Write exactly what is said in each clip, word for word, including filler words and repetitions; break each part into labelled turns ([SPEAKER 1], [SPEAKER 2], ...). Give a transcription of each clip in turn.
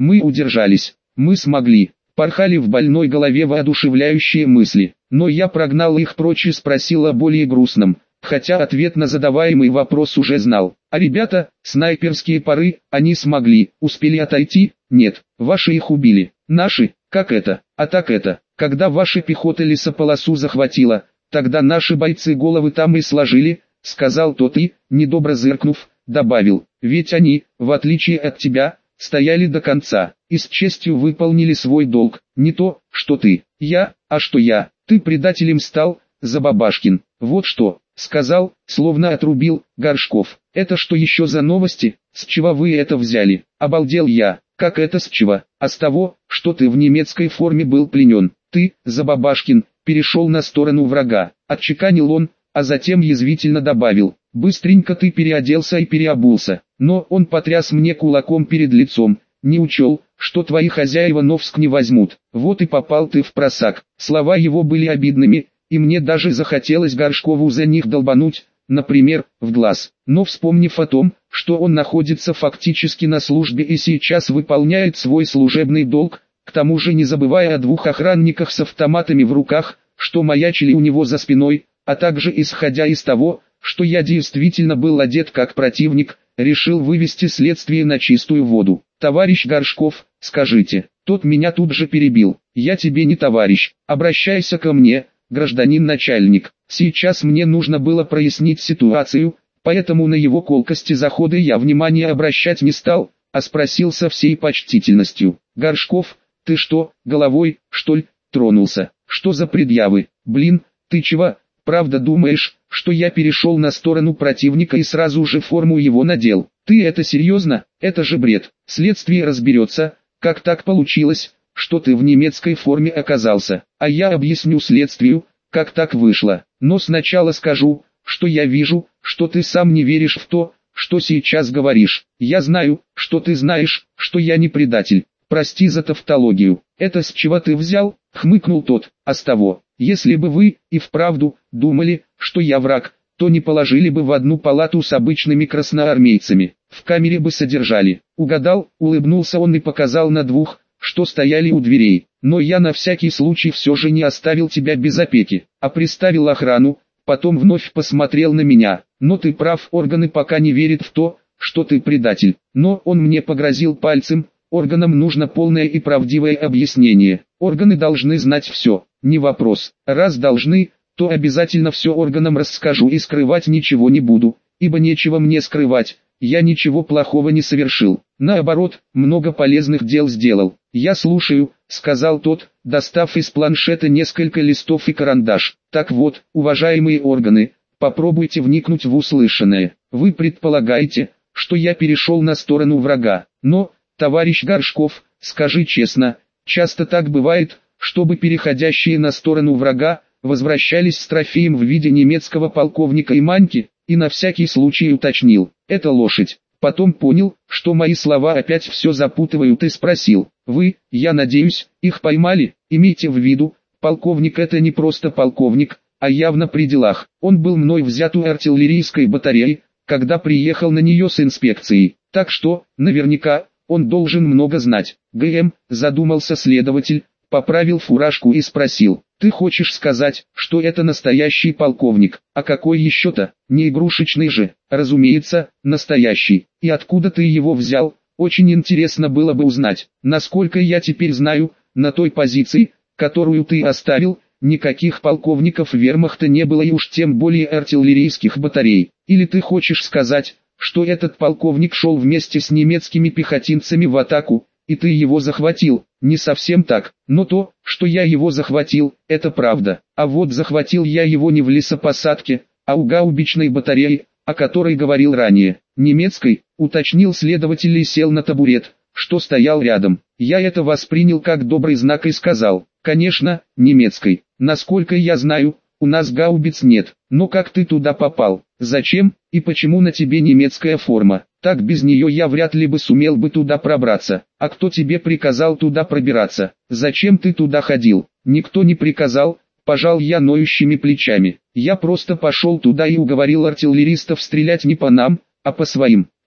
[SPEAKER 1] Мы удержались. Мы смогли. Порхали в больной голове воодушевляющие мысли. Но я прогнал их прочь и спросил о более грустном. Хотя ответ на задаваемый вопрос уже знал. А ребята, снайперские пары, они смогли, успели отойти? Нет, ваши их убили. Наши? Как это? А так это, когда ваша пехота лесополосу захватила, тогда наши бойцы головы там и сложили, сказал тот и, недобро зыркнув, добавил, ведь они, в отличие от тебя, стояли до конца, и с честью выполнили свой долг, не то, что ты, я, а что я, ты предателем стал, Забабашкин, вот что, сказал, словно отрубил, Горшков. Это что еще за новости, с чего вы это взяли? Обалдел я, как это с чего? А с того, что ты в немецкой форме был пленен. Ты, Забабашкин, перешел на сторону врага, отчеканил он, а затем язвительно добавил, быстренько ты переоделся и переобулся. Но он потряс мне кулаком перед лицом, не учел, что твои хозяева Новск не возьмут. Вот и попал ты в просак. Слова его были обидными, и мне даже захотелось Горшкову за них долбануть, например, в глаз. Но вспомнив о том, что он находится фактически на службе и сейчас выполняет свой служебный долг, к тому же не забывая о двух охранниках с автоматами в руках, что маячили у него за спиной, а также исходя из того, что я действительно был одет как противник, решил вывести следствие на чистую воду. Товарищ Горшков, скажите, тот меня тут же перебил, я тебе не товарищ, обращайся ко мне, гражданин начальник. Сейчас мне нужно было прояснить ситуацию, поэтому на его колкости заходы я внимания обращать не стал, а спросил со всей почтительностью. Горшков, ты что, головой, что ли, тронулся? Что за предъявы? Блин, ты чего, правда думаешь, что я перешел на сторону противника и сразу же форму его надел? Ты это серьезно? Это же бред. Следствие разберется, как так получилось, что ты в немецкой форме оказался, а я объясню следствию, как так вышло. Но сначала скажу, что я вижу, что ты сам не веришь в то, что сейчас говоришь. Я знаю, что ты знаешь, что я не предатель. Прости за тавтологию. Это с чего ты взял? Хмыкнул тот. А с того, если бы вы, и вправду, думали, что я враг, то не положили бы в одну палату с обычными красноармейцами. В камере бы содержали. Угадал, улыбнулся он и показал на двух, что стояли у дверей. Но я на всякий случай все же не оставил тебя без опеки, а приставил охрану, потом вновь посмотрел на меня. Но ты прав, органы пока не верят в то, что ты предатель. Но он мне погрозил пальцем, органам нужно полное и правдивое объяснение. Органы должны знать все, не вопрос. Раз должны, то обязательно все органам расскажу и скрывать ничего не буду, ибо нечего мне скрывать. Я ничего плохого не совершил, наоборот, много полезных дел сделал. Я слушаю, сказал тот, достав из планшета несколько листов и карандаш. Так вот, уважаемые органы, попробуйте вникнуть в услышанное. Вы предполагаете, что я перешел на сторону врага. Но, товарищ Горшков, скажи честно, часто так бывает, чтобы переходящие на сторону врага, возвращались с трофеем в виде немецкого полковника и маньки? И на всякий случай уточнил, это лошадь. Потом понял, что мои слова опять все запутывают и спросил, вы, я надеюсь, их поймали? Имейте в виду, полковник это не просто полковник, а явно при делах. Он был мной взят у артиллерийской батареи, когда приехал на нее с инспекцией. Так что, наверняка, он должен много знать. ГМ, задумался следователь, поправил фуражку и спросил, ты хочешь сказать, что это настоящий полковник, а какой еще-то, не игрушечный же, разумеется, настоящий, и откуда ты его взял, очень интересно было бы узнать. Насколько я теперь знаю, на той позиции, которую ты оставил, никаких полковников вермахта не было и уж тем более артиллерийских батарей. Или ты хочешь сказать, что этот полковник шел вместе с немецкими пехотинцами в атаку, и ты его захватил? Не совсем так, но то, что я его захватил, это правда. А вот захватил я его не в лесопосадке, а у гаубичной батареи, о которой говорил ранее. Немецкой, уточнил следователь и сел на табурет, что стоял рядом. Я это воспринял как добрый знак и сказал, конечно, немецкой. Насколько я знаю, у нас гаубиц нет. Но как ты туда попал? Зачем и почему на тебе немецкая форма? Так без нее я вряд ли бы сумел бы туда пробраться. А кто тебе приказал туда пробираться? Зачем ты туда ходил? Никто не приказал, пожал я ноющими плечами. Я просто пошел туда и уговорил артиллеристов стрелять не по нам, а по своим.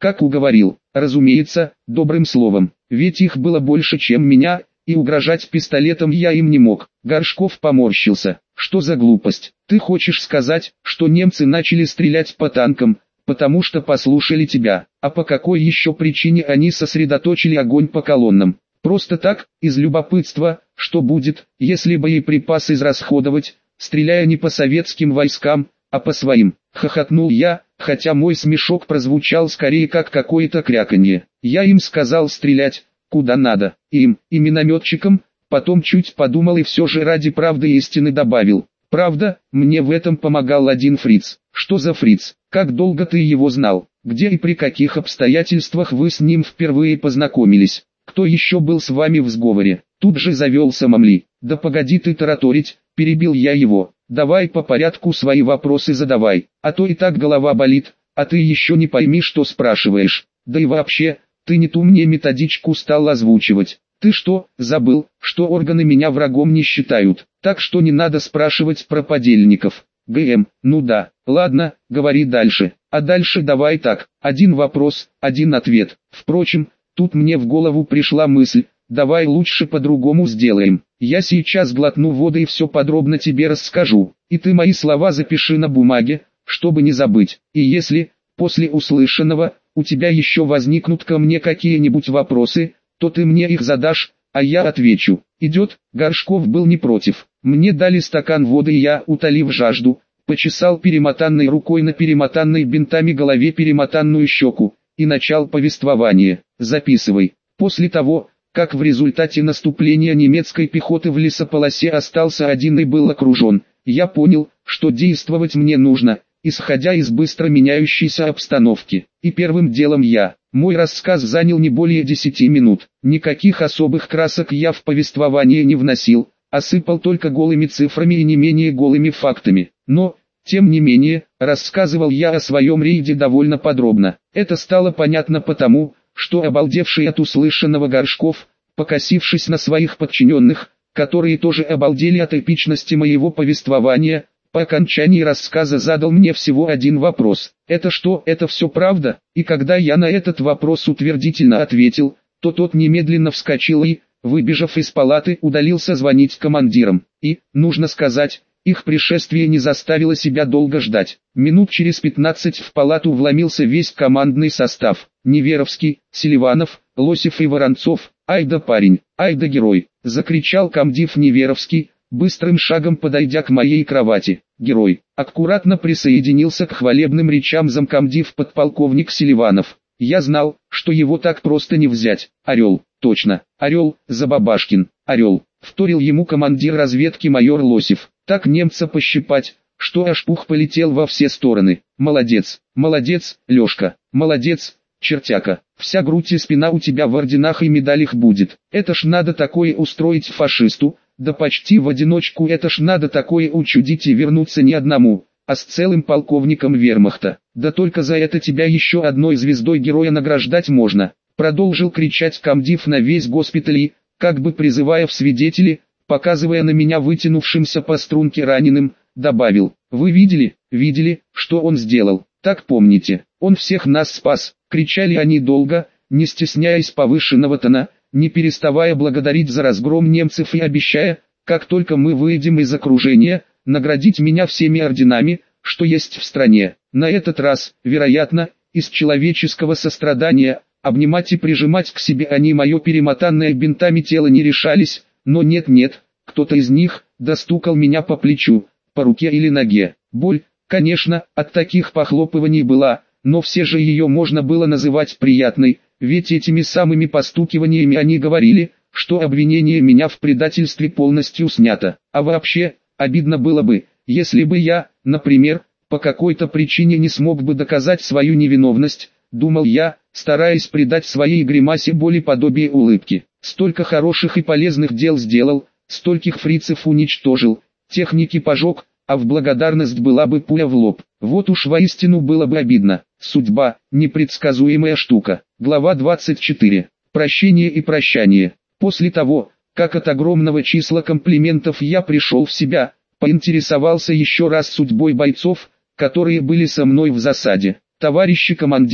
[SPEAKER 1] Как уговорил? Разумеется, добрым словом, ведь их было больше, чем меня, и угрожать пистолетом я им не мог. Горшков поморщился. Что за глупость? Ты хочешь сказать, что немцы начали стрелять по танкам, потому что послушали тебя, а по какой еще причине они сосредоточили огонь по колоннам? Просто так, из любопытства, что будет, если боеприпасы израсходовать, стреляя не по советским войскам, а по своим. Хохотнул я, хотя мой смешок прозвучал скорее как какое-то кряканье. Я им сказал стрелять, куда надо, им, и минометчикам, потом чуть подумал и все же ради правды и истины добавил. Правда, мне в этом помогал один фриц. Что за фриц? Как долго ты его знал? Где и при каких обстоятельствах вы с ним впервые познакомились? Кто еще был с вами в сговоре? Тут же завелся Мамли. Да погоди ты тараторить, перебил я его. Давай по порядку свои вопросы задавай, а то и так голова болит, а ты еще не пойми, что спрашиваешь. Да и вообще, ты не ту мне методичку стал озвучивать. Ты что, забыл, что органы меня врагом не считают, так что не надо спрашивать про подельников. ГМ, ну да, ладно, говори дальше. А дальше давай так, один вопрос, один ответ. Впрочем, тут мне в голову пришла мысль, давай лучше по-другому сделаем. Я сейчас глотну воды и все подробно тебе расскажу, и ты мои слова запиши на бумаге, чтобы не забыть. И если, после услышанного, у тебя еще возникнут ко мне какие-нибудь вопросы, то ты мне их задашь, а я отвечу. Идет? Горшков был не против. Мне дали стакан воды и я, утолив жажду, почесал перемотанной рукой на перемотанной бинтами голове перемотанную щеку, и начал повествование. Записывай. После того, как в результате наступления немецкой пехоты в лесополосе остался один и был окружен, я понял, что действовать мне нужно, исходя из быстро меняющейся обстановки. И первым делом я. Мой рассказ занял не более десяти минут. Никаких особых красок я в повествование не вносил, осыпал только голыми цифрами и не менее голыми фактами. Но, тем не менее, рассказывал я о своем рейде довольно подробно. Это стало понятно потому, что обалдевший от услышанного Горшков, покосившись на своих подчиненных, которые тоже обалдели от эпичности моего повествования, по окончании рассказа задал мне всего один вопрос. Это что, это все правда? И когда я на этот вопрос утвердительно ответил, то тот немедленно вскочил и, выбежав из палаты, удалился звонить командирам. И, нужно сказать, их пришествие не заставило себя долго ждать. Минут через пятнадцать в палату вломился весь командный состав. Неверовский, Селиванов, Лосев и Воронцов. «Ай да парень, ай да герой!» — закричал комдив Неверовский, быстрым шагом подойдя к моей кровати. Герой аккуратно присоединился к хвалебным речам замкомдив подполковник Селиванов. Я знал, что его так просто не взять. Орел, точно, орел, Забабашкин, орел, вторил ему командир разведки майор Лосев. Так немца пощипать, что аж пух полетел во все стороны. Молодец, молодец, Лешка, молодец, чертяка. Вся грудь и спина у тебя в орденах и медалях будет. Это ж надо такое устроить фашисту. Да почти в одиночку, это ж надо такое учудить и вернуться не одному, а с целым полковником вермахта. Да только за это тебя еще одной звездой героя награждать можно. Продолжил кричать комдив на весь госпиталь и, как бы призывая в свидетели, показывая на меня вытянувшимся по струнке раненым, добавил: «Вы видели, видели, что он сделал? Так помните, он всех нас спас». Кричали они долго, не стесняясь повышенного тона, не переставая благодарить за разгром немцев и обещая, как только мы выйдем из окружения, наградить меня всеми орденами, что есть в стране. На этот раз, вероятно, из человеческого сострадания, обнимать и прижимать к себе они мое перемотанное бинтами тело не решались, но нет-нет, кто-то из них достукал меня по плечу, по руке или ноге. Боль, конечно, от таких похлопываний была, но все же ее можно было называть приятной, ведь этими самыми постукиваниями они говорили, что обвинение меня в предательстве полностью снято. А вообще, обидно было бы, если бы я, например, по какой-то причине не смог бы доказать свою невиновность, думал я, стараясь придать своей гримасе боли подобие улыбки. Столько хороших и полезных дел сделал, стольких фрицев уничтожил, техники пожег, а в благодарность была бы пуля в лоб. Вот уж воистину было бы обидно. Судьба – непредсказуемая штука. Глава двадцать четыре. Прощение и прощание. После того, как от огромного числа комплиментов я пришел в себя, поинтересовался еще раз судьбой бойцов, которые были со мной в засаде. Товарищи командиры,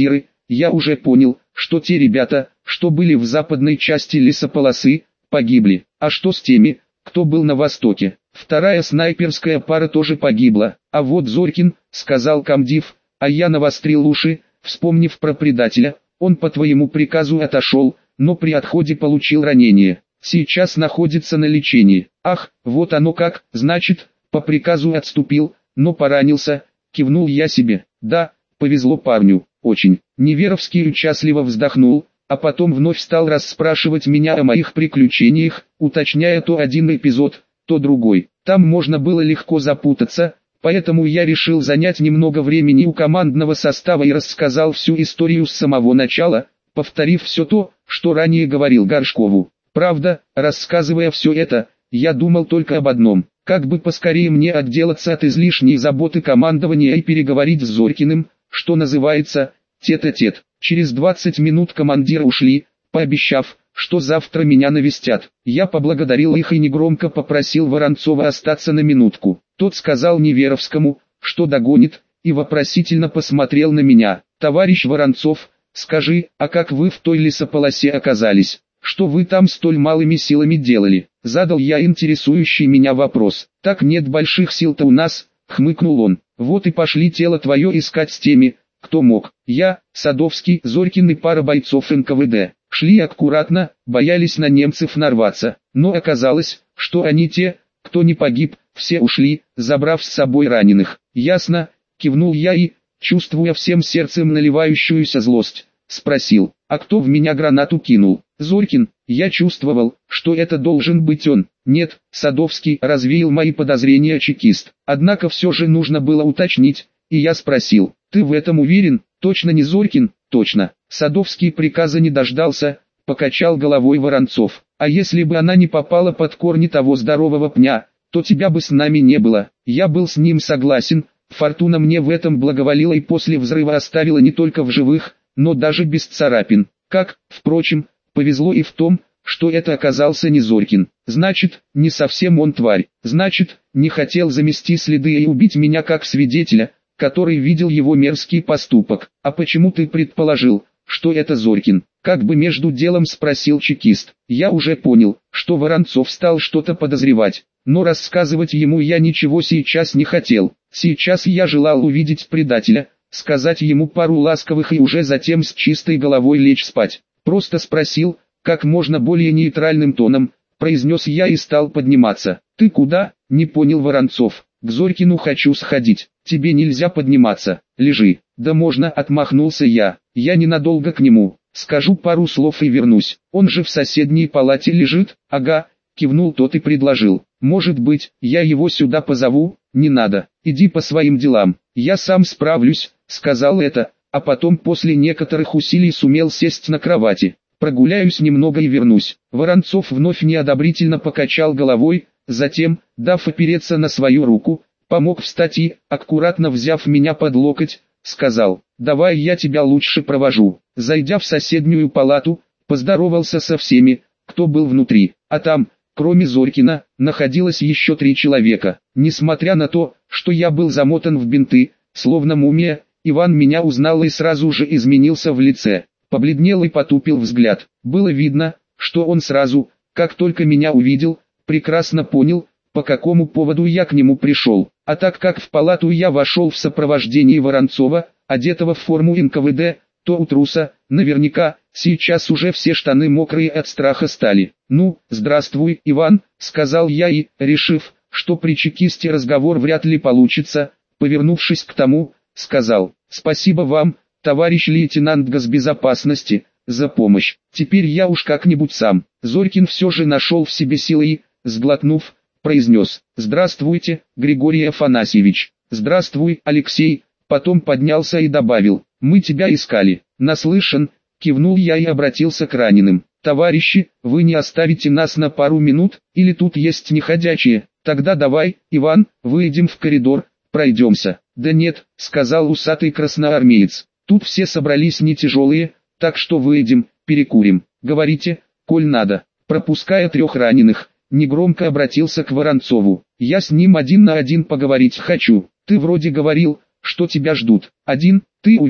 [SPEAKER 1] Я уже понял, что те ребята, что были в западной части лесополосы, погибли. А что с теми, кто был на востоке? Вторая снайперская пара тоже погибла. А вот Зорькин, сказал комдив, а я навострил уши, вспомнив про предателя. Он по твоему приказу отошел, но при отходе получил ранение. Сейчас находится на лечении. Ах, вот оно как, значит, по приказу отступил, но поранился, кивнул я себе. Да, повезло парню, очень. Неверовский участливо вздохнул, а потом вновь стал расспрашивать меня о моих приключениях, уточняя то один эпизод, то другой. Там можно было легко запутаться, поэтому я решил занять немного времени у командного состава и рассказал всю историю с самого начала, повторив все то, что ранее говорил Горшкову. Правда, рассказывая все это, я думал только об одном: как бы поскорее мне отделаться от излишней заботы командования и переговорить с Зорькиным, что называется, тет-а-тет. Через двадцать минут командиры ушли, пообещав, что завтра меня навестят. Я поблагодарил их и негромко попросил Воронцова остаться на минутку. Тот сказал Неверовскому, что догонит, и вопросительно посмотрел на меня. «Товарищ Воронцов, скажи, а как вы в той лесополосе оказались? Что вы там столь малыми силами делали?» Задал я интересующий меня вопрос. «Так нет больших сил-то у нас», — хмыкнул он. «Вот и пошли тело твое искать с теми, кто мог. Я, Садовский, Зорькин и пара бойцов эн ка вэ дэ. Шли аккуратно, боялись на немцев нарваться. Но оказалось, что они те, кто не погиб, все ушли, забрав с собой раненых». «Ясно», — кивнул я и, чувствуя всем сердцем наливающуюся злость, спросил: «А кто в меня гранату кинул?» «Зорькин». Я чувствовал, что это должен быть он. «Нет», — Садовский развеял мои подозрения чекист. Однако все же нужно было уточнить, и я спросил: «Ты в этом уверен? Точно не Зорькин?» «Точно». Садовский приказа не дождался, покачал головой Воронцов. «А если бы она не попала под корни того здорового пня, то тебя бы с нами не было». Я был с ним согласен. Фортуна мне в этом благоволила и после взрыва оставила не только в живых, но даже без царапин. Как, впрочем, повезло и в том, что это оказался не Зорькин. Значит, не совсем он тварь. Значит, не хотел замести следы и убить меня как свидетеля, который видел его мерзкий поступок. «А почему ты предположил, что это Зорькин?» Как бы между делом спросил чекист. Я уже понял, что Воронцов стал что-то подозревать, но рассказывать ему я ничего сейчас не хотел. Сейчас я желал увидеть предателя, сказать ему пару ласковых и уже затем с чистой головой лечь спать. Просто спросил, как можно более нейтральным тоном, произнес я и стал подниматься. «Ты куда?» — не понял Воронцов. «К Зорькину хочу сходить». «Тебе нельзя подниматься, лежи». «Да можно», — отмахнулся я. «Я ненадолго к нему, скажу пару слов и вернусь. Он же в соседней палате лежит». «Ага», — кивнул тот и предложил. «Может быть, я его сюда позову?» «Не надо, иди по своим делам, я сам справлюсь», — сказал это, а потом после некоторых усилий сумел сесть на кровати. «Прогуляюсь немного и вернусь». Воронцов вновь неодобрительно покачал головой, затем, дав опереться на свою руку, помог встать и, аккуратно взяв меня под локоть, сказал: «Давай я тебя лучше провожу». Зайдя в соседнюю палату, поздоровался со всеми, кто был внутри, а там, кроме Зорькина, находилось еще три человека. Несмотря на то, что я был замотан в бинты, словно мумия, Иван меня узнал и сразу же изменился в лице. Побледнел и потупил взгляд. Было видно, что он сразу, как только меня увидел, прекрасно понял, по какому поводу я к нему пришел. А так как в палату я вошел в сопровождении Воронцова, одетого в форму эн ка вэ дэ, то у труса, наверняка, сейчас уже все штаны мокрые от страха стали. «Ну, здравствуй, Иван», — сказал я и, решив, что при чекисте разговор вряд ли получится, повернувшись к тому, сказал: «Спасибо вам, товарищ лейтенант госбезопасности, за помощь. Теперь я уж как-нибудь сам». Зорькин все же нашел в себе силы и, сглотнув, произнес: «Здравствуйте, Григорий Афанасьевич». «Здравствуй, Алексей», потом поднялся и добавил: «Мы тебя искали». «Наслышан», кивнул я и обратился к раненым. «Товарищи, вы не оставите нас на пару минут, или тут есть неходячие? Тогда давай, Иван, выйдем в коридор, пройдемся». «Да нет», сказал усатый красноармеец, «тут все собрались не тяжелые, так что выйдем, перекурим. Говорите, коль надо». Пропуская трех раненых, негромко обратился к Воронцову: «Я с ним один на один поговорить хочу. Ты вроде говорил, что тебя ждут». «Один, ты уверен?»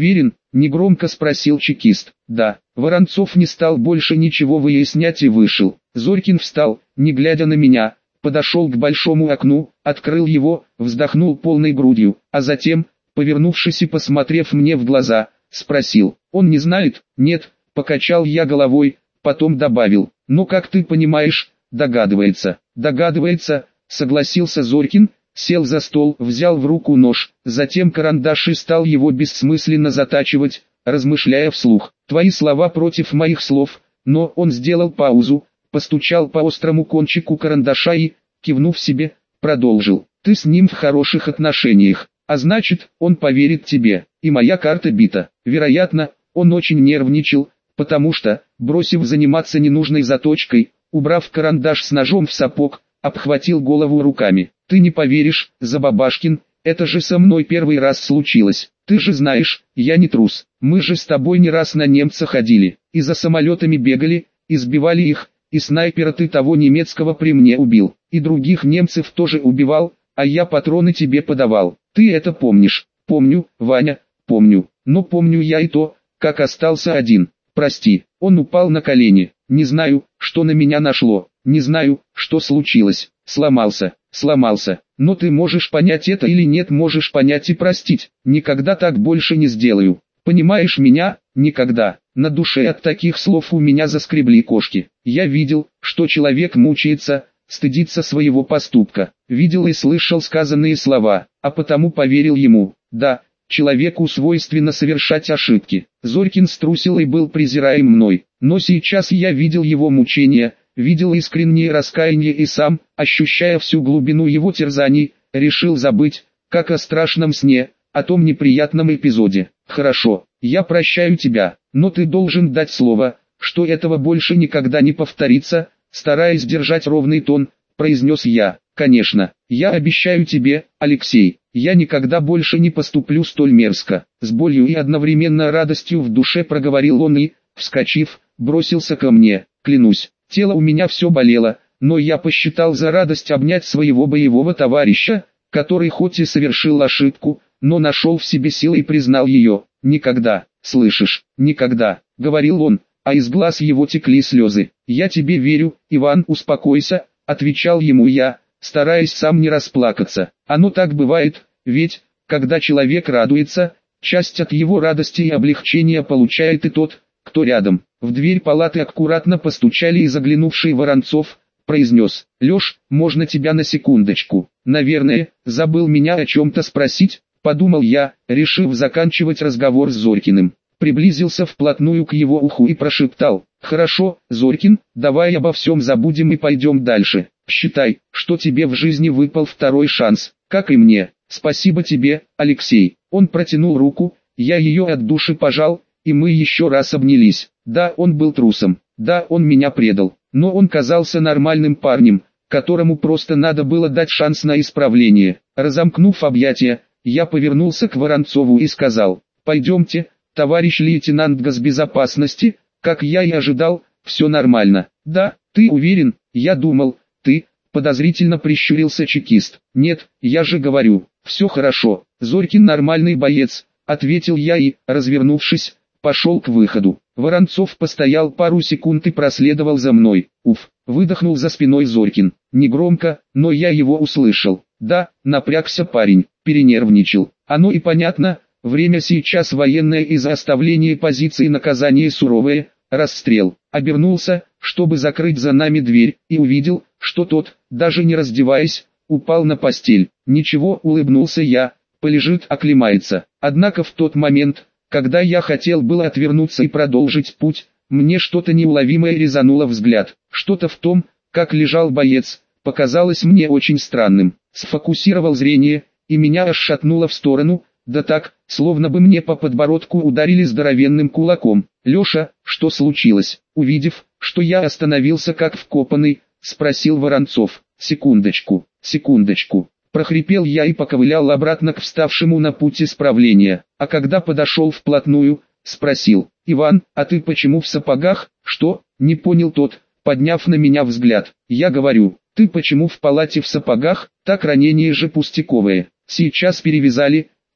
[SPEAKER 1] Негромко спросил чекист. Да. Воронцов не стал больше ничего выяснять и вышел. Зорькин встал, не глядя на меня, подошел к большому окну, открыл его, вздохнул полной грудью, а затем, повернувшись и посмотрев мне в глаза, спросил: «Он не знает?» «Нет», — покачал я головой, потом добавил: «Ну как ты понимаешь, догадывается». «Догадывается», — согласился Зорькин, сел за стол, взял в руку нож, затем карандаш и стал его бессмысленно затачивать, размышляя вслух. «Твои слова против моих слов», но он сделал паузу, постучал по острому кончику карандаша и, кивнув себе, продолжил: «Ты с ним в хороших отношениях, а значит, он поверит тебе, и моя карта бита». Вероятно, он очень нервничал, потому что, бросив заниматься ненужной заточкой, убрав карандаш с ножом в сапог, обхватил голову руками. «Ты не поверишь, Забабашкин, это же со мной первый раз случилось. Ты же знаешь, я не трус. Мы же с тобой не раз на немца ходили, и за самолетами бегали, избивали их, и снайпера ты того немецкого при мне убил, и других немцев тоже убивал, а я патроны тебе подавал. Ты это помнишь?» «Помню, Ваня, помню, но помню я и то, как остался один. Прости». Он упал на колени. «Не знаю, что на меня нашло, не знаю, что случилось. Сломался, сломался. Но ты можешь понять это или нет, можешь понять и простить. Никогда так больше не сделаю. Понимаешь меня? Никогда». На душе от таких слов у меня заскребли кошки. Я видел, что человек мучается, стыдится своего поступка. Видел и слышал сказанные слова, а потому поверил ему. Да, человеку свойственно совершать ошибки. Зорькин струсил и был презираем мной, но сейчас я видел его мучения, видел искреннее раскаяние и сам, ощущая всю глубину его терзаний, решил забыть, как о страшном сне, о том неприятном эпизоде. «Хорошо, я прощаю тебя, но ты должен дать слово, что этого больше никогда не повторится», стараясь держать ровный тон, произнес я. «Конечно, я обещаю тебе, Алексей, я никогда больше не поступлю столь мерзко». С болью и одновременно радостью в душе проговорил он и, вскочив, бросился ко мне. Клянусь, тело у меня все болело, но я посчитал за радость обнять своего боевого товарища, который хоть и совершил ошибку, но нашел в себе силы и признал ее. «Никогда, слышишь, никогда», — говорил он, а из глаз его текли слезы. «Я тебе верю, Иван, успокойся», — отвечал ему я, стараясь сам не расплакаться. Оно так бывает, ведь, когда человек радуется, часть от его радости и облегчения получает и тот, кто рядом. В дверь палаты аккуратно постучали, и заглянувший Воронцов произнес: «Леш, можно тебя на секундочку?» «Наверное, забыл меня о чем-то спросить», — подумал я, решив заканчивать разговор с Зорькиным. Приблизился вплотную к его уху и прошептал: «Хорошо, Зорькин, давай обо всем забудем и пойдем дальше. Считай, что тебе в жизни выпал второй шанс, как и мне. Спасибо тебе, Алексей». Он протянул руку, я ее от души пожал, и мы еще раз обнялись. Да, он был трусом, да, он меня предал, но он казался нормальным парнем, которому просто надо было дать шанс на исправление. Разомкнув объятия, я повернулся к Воронцову и сказал: «Пойдемте, товарищ лейтенант госбезопасности, как я и ожидал, все нормально». «Да, ты уверен? Я думал, ты...» Подозрительно прищурился чекист. «Нет, я же говорю, все хорошо, Зорькин нормальный боец», ответил я и, развернувшись, пошел к выходу. Воронцов постоял пару секунд и проследовал за мной. «Уф», выдохнул за спиной Зорькин. Негромко, но я его услышал. Да, напрягся парень, перенервничал. Оно и понятно, время сейчас военное, из-за оставления позиции наказание суровое, расстрел. Обернулся, чтобы закрыть за нами дверь, и увидел, что тот, даже не раздеваясь, упал на постель. «Ничего», улыбнулся я, «полежит, оклемается». Однако в тот момент, когда я хотел было отвернуться и продолжить путь, мне что-то неуловимое резануло взгляд. Что-то в том, как лежал боец, показалось мне очень странным. Сфокусировал зрение, и меня аж шатнуло в сторону, да так, словно бы мне по подбородку ударили здоровенным кулаком. «Леша, что случилось?» Увидев, что я остановился как вкопанный, спросил Воронцов. «Секундочку, секундочку». Прохрипел я и поковылял обратно к вставшему на путь исправления, а когда подошел вплотную, спросил: «Иван, а ты почему в сапогах?» «Что?» — не понял тот, подняв на меня взгляд. «Я говорю, ты почему в палате в сапогах? Так ранение же пустяковое. Сейчас перевязали,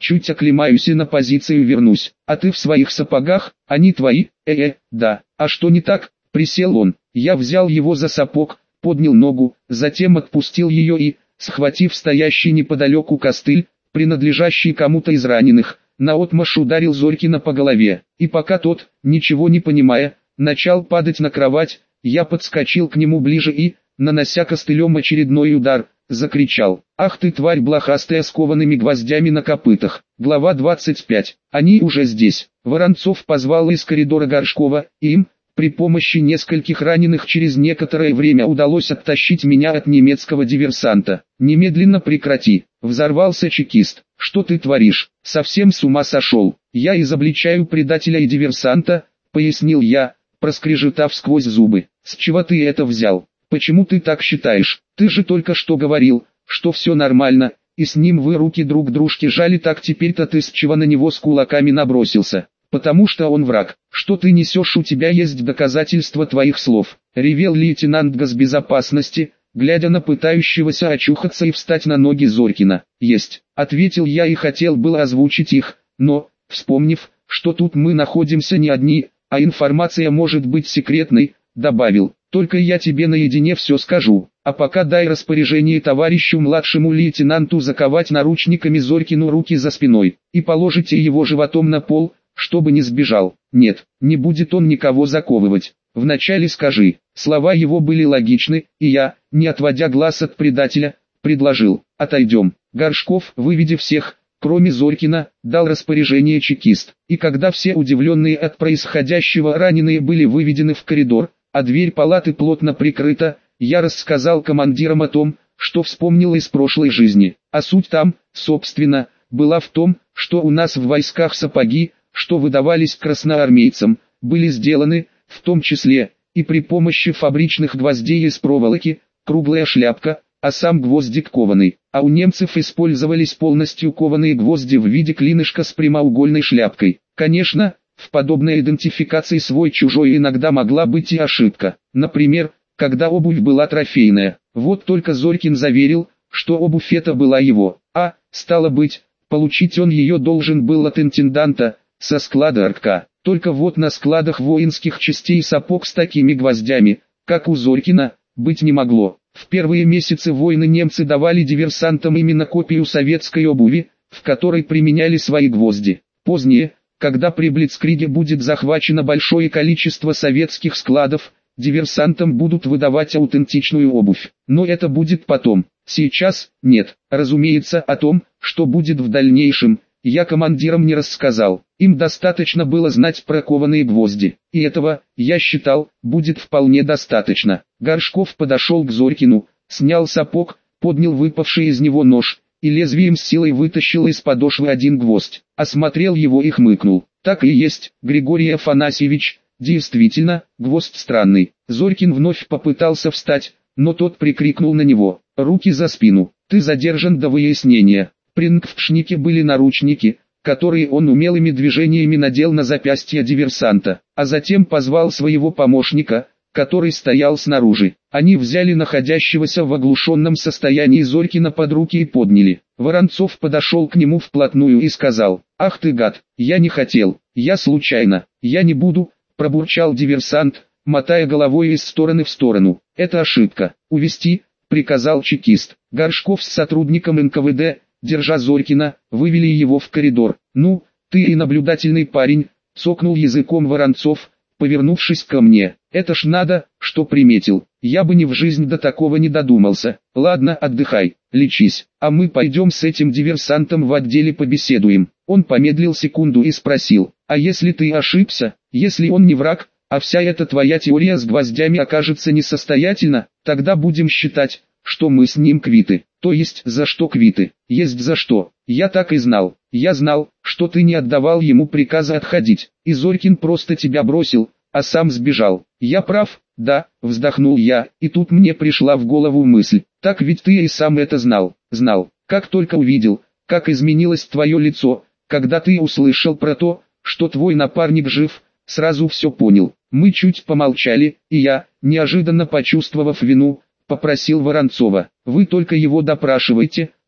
[SPEAKER 1] чуть оклемаюсь и на позицию вернусь. А ты в своих сапогах, они твои? Э-э, да. А что не так? Присел он. Я взял его за сапог, поднял ногу, затем отпустил ее и, схватив стоящий неподалеку костыль, принадлежащий кому-то из раненых, наотмашь ударил Зорькина по голове. И пока тот, ничего не понимая, начал падать на кровать, я подскочил к нему ближе и, нанося костылем очередной удар, закричал: «Ах ты, тварь блохастая с коваными гвоздями на копытах!» Глава двадцать пять. Они уже здесь. Воронцов позвал из коридора Горшкова, и им, при помощи нескольких раненых, через некоторое время удалось оттащить меня от немецкого диверсанта. «Немедленно прекрати!» — взорвался чекист. «Что ты творишь? Совсем с ума сошел? Я изобличаю предателя и диверсанта», — пояснил я, проскрежетав сквозь зубы. «С чего ты это взял? Почему ты так считаешь? Ты же только что говорил, что все нормально, и с ним вы руки друг дружке жали, так теперь-то ты с чего на него с кулаками набросился? Потому что он враг. Что ты несешь, у тебя есть доказательства твоих слов», — ревел лейтенант госбезопасности, глядя на пытающегося очухаться и встать на ноги Зорькина. «Есть», — ответил я и хотел было озвучить их, но, вспомнив, что тут мы находимся не одни, а информация может быть секретной, добавил: «Только я тебе наедине все скажу, а пока дай распоряжение товарищу младшему лейтенанту заковать наручниками Зорькину руки за спиной, и положите его животом на пол, чтобы не сбежал». «Нет, не будет он никого заковывать. Вначале скажи». Слова его были логичны, и я, не отводя глаз от предателя, предложил: «Отойдем». Горшков, выведя всех, кроме Зорькина, дал распоряжение чекист, и когда все удивленные от происходящего раненые были выведены в коридор, а дверь палаты плотно прикрыта, я рассказал командирам о том, что вспомнил из прошлой жизни. А суть там, собственно, была в том, что у нас в войсках сапоги, что выдавались красноармейцам, были сделаны, в том числе, и при помощи фабричных гвоздей из проволоки, круглая шляпка, а сам гвоздик кованый. А у немцев использовались полностью кованые гвозди в виде клинышка с прямоугольной шляпкой. Конечно, в подобной идентификации свой-чужой иногда могла быть и ошибка. Например, когда обувь была трофейная. Вот только Зорькин заверил, что обувь эта была его, а, стало быть, получить он ее должен был от интенданта, со склада РК. Только вот на складах воинских частей сапог с такими гвоздями, как у Зорькина, быть не могло. В первые месяцы войны немцы давали диверсантам именно копию советской обуви, в которой применяли свои гвозди. Позднее, когда при Блицкриге будет захвачено большое количество советских складов, диверсантам будут выдавать аутентичную обувь. Но это будет потом. Сейчас, нет. Разумеется, о том, что будет в дальнейшем, я командирам не рассказал. Им достаточно было знать про кованые гвозди. И этого, я считал, будет вполне достаточно. Горшков подошел к Зорькину, снял сапог, поднял выпавший из него нож, и лезвием с силой вытащил из подошвы один гвоздь. Осмотрел его и хмыкнул. «Так и есть, Григорий Афанасьевич, действительно, гвоздь странный». Зорькин вновь попытался встать, но тот прикрикнул на него: «Руки за спину, ты задержан до выяснения». При Нгвшнике были наручники, которые он умелыми движениями надел на запястье диверсанта, а затем позвал своего помощника, который стоял снаружи. Они взяли находящегося в оглушенном состоянии Зорькина под руки и подняли. Воронцов подошел к нему вплотную и сказал: «Ах ты гад, я не хотел, я случайно, я не буду», пробурчал диверсант, мотая головой из стороны в сторону. «Это ошибка, увести», приказал чекист. Горшков с сотрудником эн ка вэ дэ, держа Зорькина, вывели его в коридор. «Ну, ты и наблюдательный парень», цокнул языком Воронцов, повернувшись ко мне. «Это ж надо, что приметил. Я бы ни в жизнь до такого не додумался. Ладно, отдыхай, лечись, а мы пойдем с этим диверсантом в отделе побеседуем». Он помедлил секунду и спросил: «А если ты ошибся, если он не враг, а вся эта твоя теория с гвоздями окажется несостоятельна, тогда будем считать, что мы с ним квиты». «То есть за что квиты?» «Есть за что. Я так и знал. Я знал, что ты не отдавал ему приказа отходить, и Зорькин просто тебя бросил, а сам сбежал. Я прав?» «Да», вздохнул я, и тут мне пришла в голову мысль: «Так ведь ты и сам это знал». «Знал. Как только увидел, как изменилось твое лицо, когда ты услышал про то, что твой напарник жив, сразу все понял». Мы чуть помолчали, и я, неожиданно почувствовав вину, попросил Воронцова: «Вы только его допрашивайте,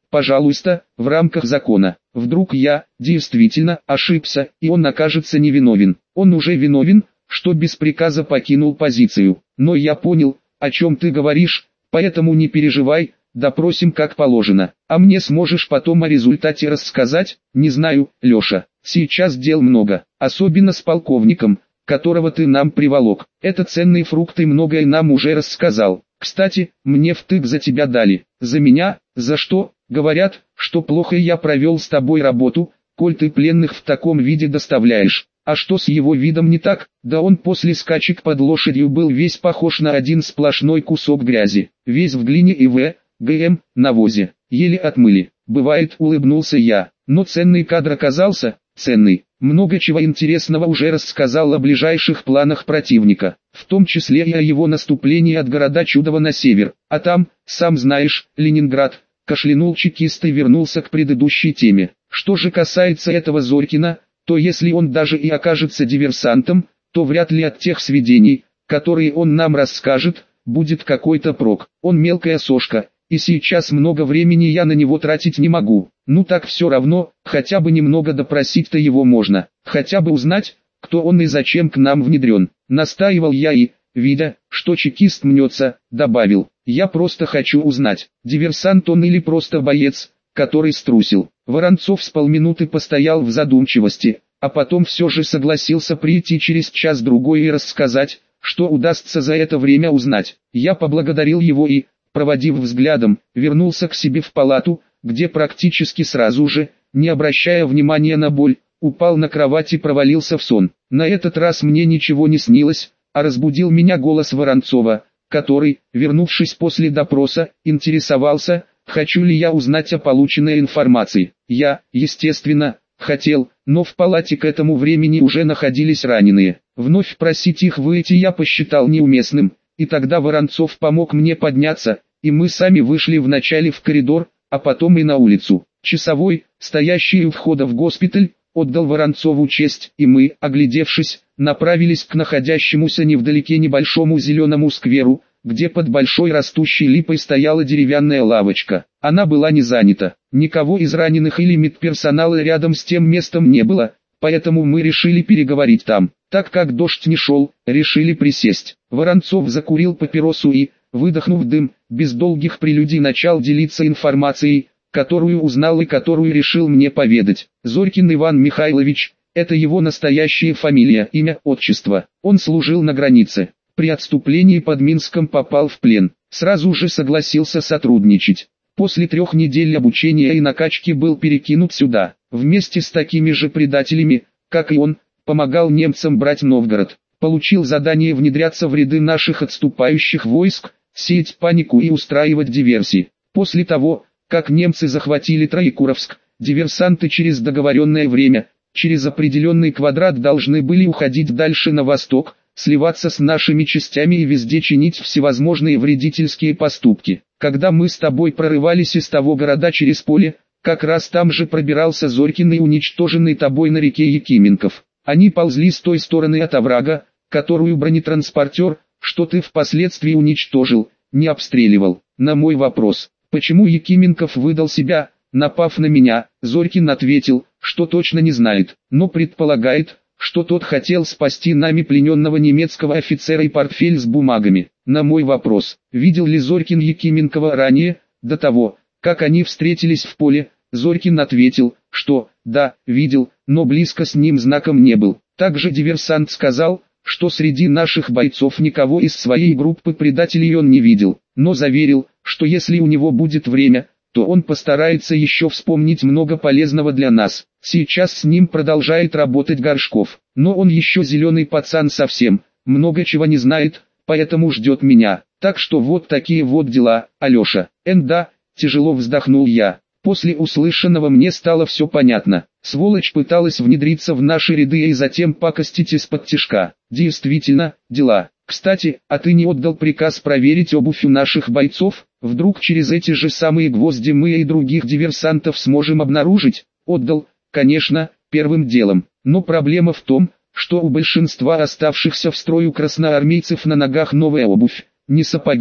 [SPEAKER 1] пожалуйста, в рамках закона. Вдруг я, действительно, ошибся, и он окажется невиновен. Он уже виновен, что без приказа покинул позицию. Но я понял, о чем ты говоришь, поэтому не переживай, допросим как положено. А мне сможешь потом о результате рассказать? Не знаю, Леша, сейчас дел много, особенно с полковником, которого ты нам приволок. Это ценные фрукты, многое нам уже рассказал. Кстати, мне втык за тебя дали. За меня? За что? Говорят, что плохо я провел с тобой работу, коль ты пленных в таком виде доставляешь. А что с его видом не так? Да он после скачек под лошадью был весь похож на один сплошной кусок грязи. Весь в глине и в ГМ, навозе. Еле отмыли. Бывает, улыбнулся я. Но ценный кадр оказался, ценный. Много чего интересного уже рассказал о ближайших планах противника, в том числе и о его наступлении от города Чудово на север. А там, сам знаешь, Ленинград, кашлянул чекист и вернулся к предыдущей теме. Что же касается этого Зорькина, то если он даже и окажется диверсантом, то вряд ли от тех сведений, которые он нам расскажет, будет какой-то прок. Он мелкая сошка, и сейчас много времени я на него тратить не могу. Ну так все равно, хотя бы немного допросить-то его можно, хотя бы узнать, кто он и зачем к нам внедрен. Настаивал я и, видя, что чекист мнется, добавил: я просто хочу узнать, диверсант он или просто боец, который струсил. Воронцов с полминуты постоял в задумчивости, а потом все же согласился прийти через час-другой и рассказать, что удастся за это время узнать. Я поблагодарил его и, проводив взглядом, вернулся к себе в палату, где практически сразу же, не обращая внимания на боль, упал на кровать и провалился в сон. На этот раз мне ничего не снилось, а разбудил меня голос Воронцова, который, вернувшись после допроса, интересовался, хочу ли я узнать о полученной информации. Я, естественно, хотел, но в палате к этому времени уже находились раненые. Вновь просить их выйти я посчитал неуместным, и тогда Воронцов помог мне подняться, и мы сами вышли вначале в коридор, а потом и на улицу. Часовой, стоящий у входа в госпиталь, отдал Воронцову честь, и мы, оглядевшись, направились к находящемуся невдалеке небольшому зеленому скверу, где под большой растущей липой стояла деревянная лавочка. Она была не занята. Никого из раненых или медперсонала рядом с тем местом не было, поэтому мы решили переговорить там. Так как дождь не шел, решили присесть. Воронцов закурил папиросу и, выдохнув дым, без долгих прелюдий начал делиться информацией, которую узнал и которую решил мне поведать. Зорькин Иван Михайлович, это его настоящая фамилия, имя, отчество. Он служил на границе. При отступлении под Минском попал в плен. Сразу же согласился сотрудничать. После трех недель обучения и накачки был перекинут сюда. Вместе с такими же предателями, как и он, помогал немцам брать Новгород. Получил задание внедряться в ряды наших отступающих войск, сеять панику и устраивать диверсии. После того, как немцы захватили Троекуровск, диверсанты через договоренное время, через определенный квадрат должны были уходить дальше на восток, сливаться с нашими частями и везде чинить всевозможные вредительские поступки. Когда мы с тобой прорывались из того города через поле, как раз там же пробирался Зорькин и уничтоженный тобой на реке Якименков. Они ползли с той стороны от оврага, которую бронетранспортер, что ты впоследствии уничтожил, не обстреливал. На мой вопрос, почему Якименков выдал себя, напав на меня, Зорькин ответил, что точно не знает, но предполагает, что тот хотел спасти нами плененного немецкого офицера и портфель с бумагами. На мой вопрос, видел ли Зорькин Якименкова ранее, до того, как они встретились в поле, Зорькин ответил, что, да, видел, но близко с ним знаком не был. Также диверсант сказал, что среди наших бойцов никого из своей группы предателей он не видел, но заверил, что если у него будет время, то он постарается еще вспомнить много полезного для нас. Сейчас с ним продолжает работать Горшков, но он еще зеленый пацан совсем, много чего не знает, поэтому ждет меня. Так что вот такие вот дела, Алеша. Эн да, тяжело вздохнул я. После услышанного мне стало все понятно. Сволочь пыталась внедриться в наши ряды и затем пакостить из-под тишка. Действительно, дела. Кстати, а ты не отдал приказ проверить обувь у наших бойцов? Вдруг через эти же самые гвозди мы и других диверсантов сможем обнаружить? Отдал, конечно, первым делом. Но проблема в том, что у большинства оставшихся в строю красноармейцев на ногах новая обувь. Не сапоги,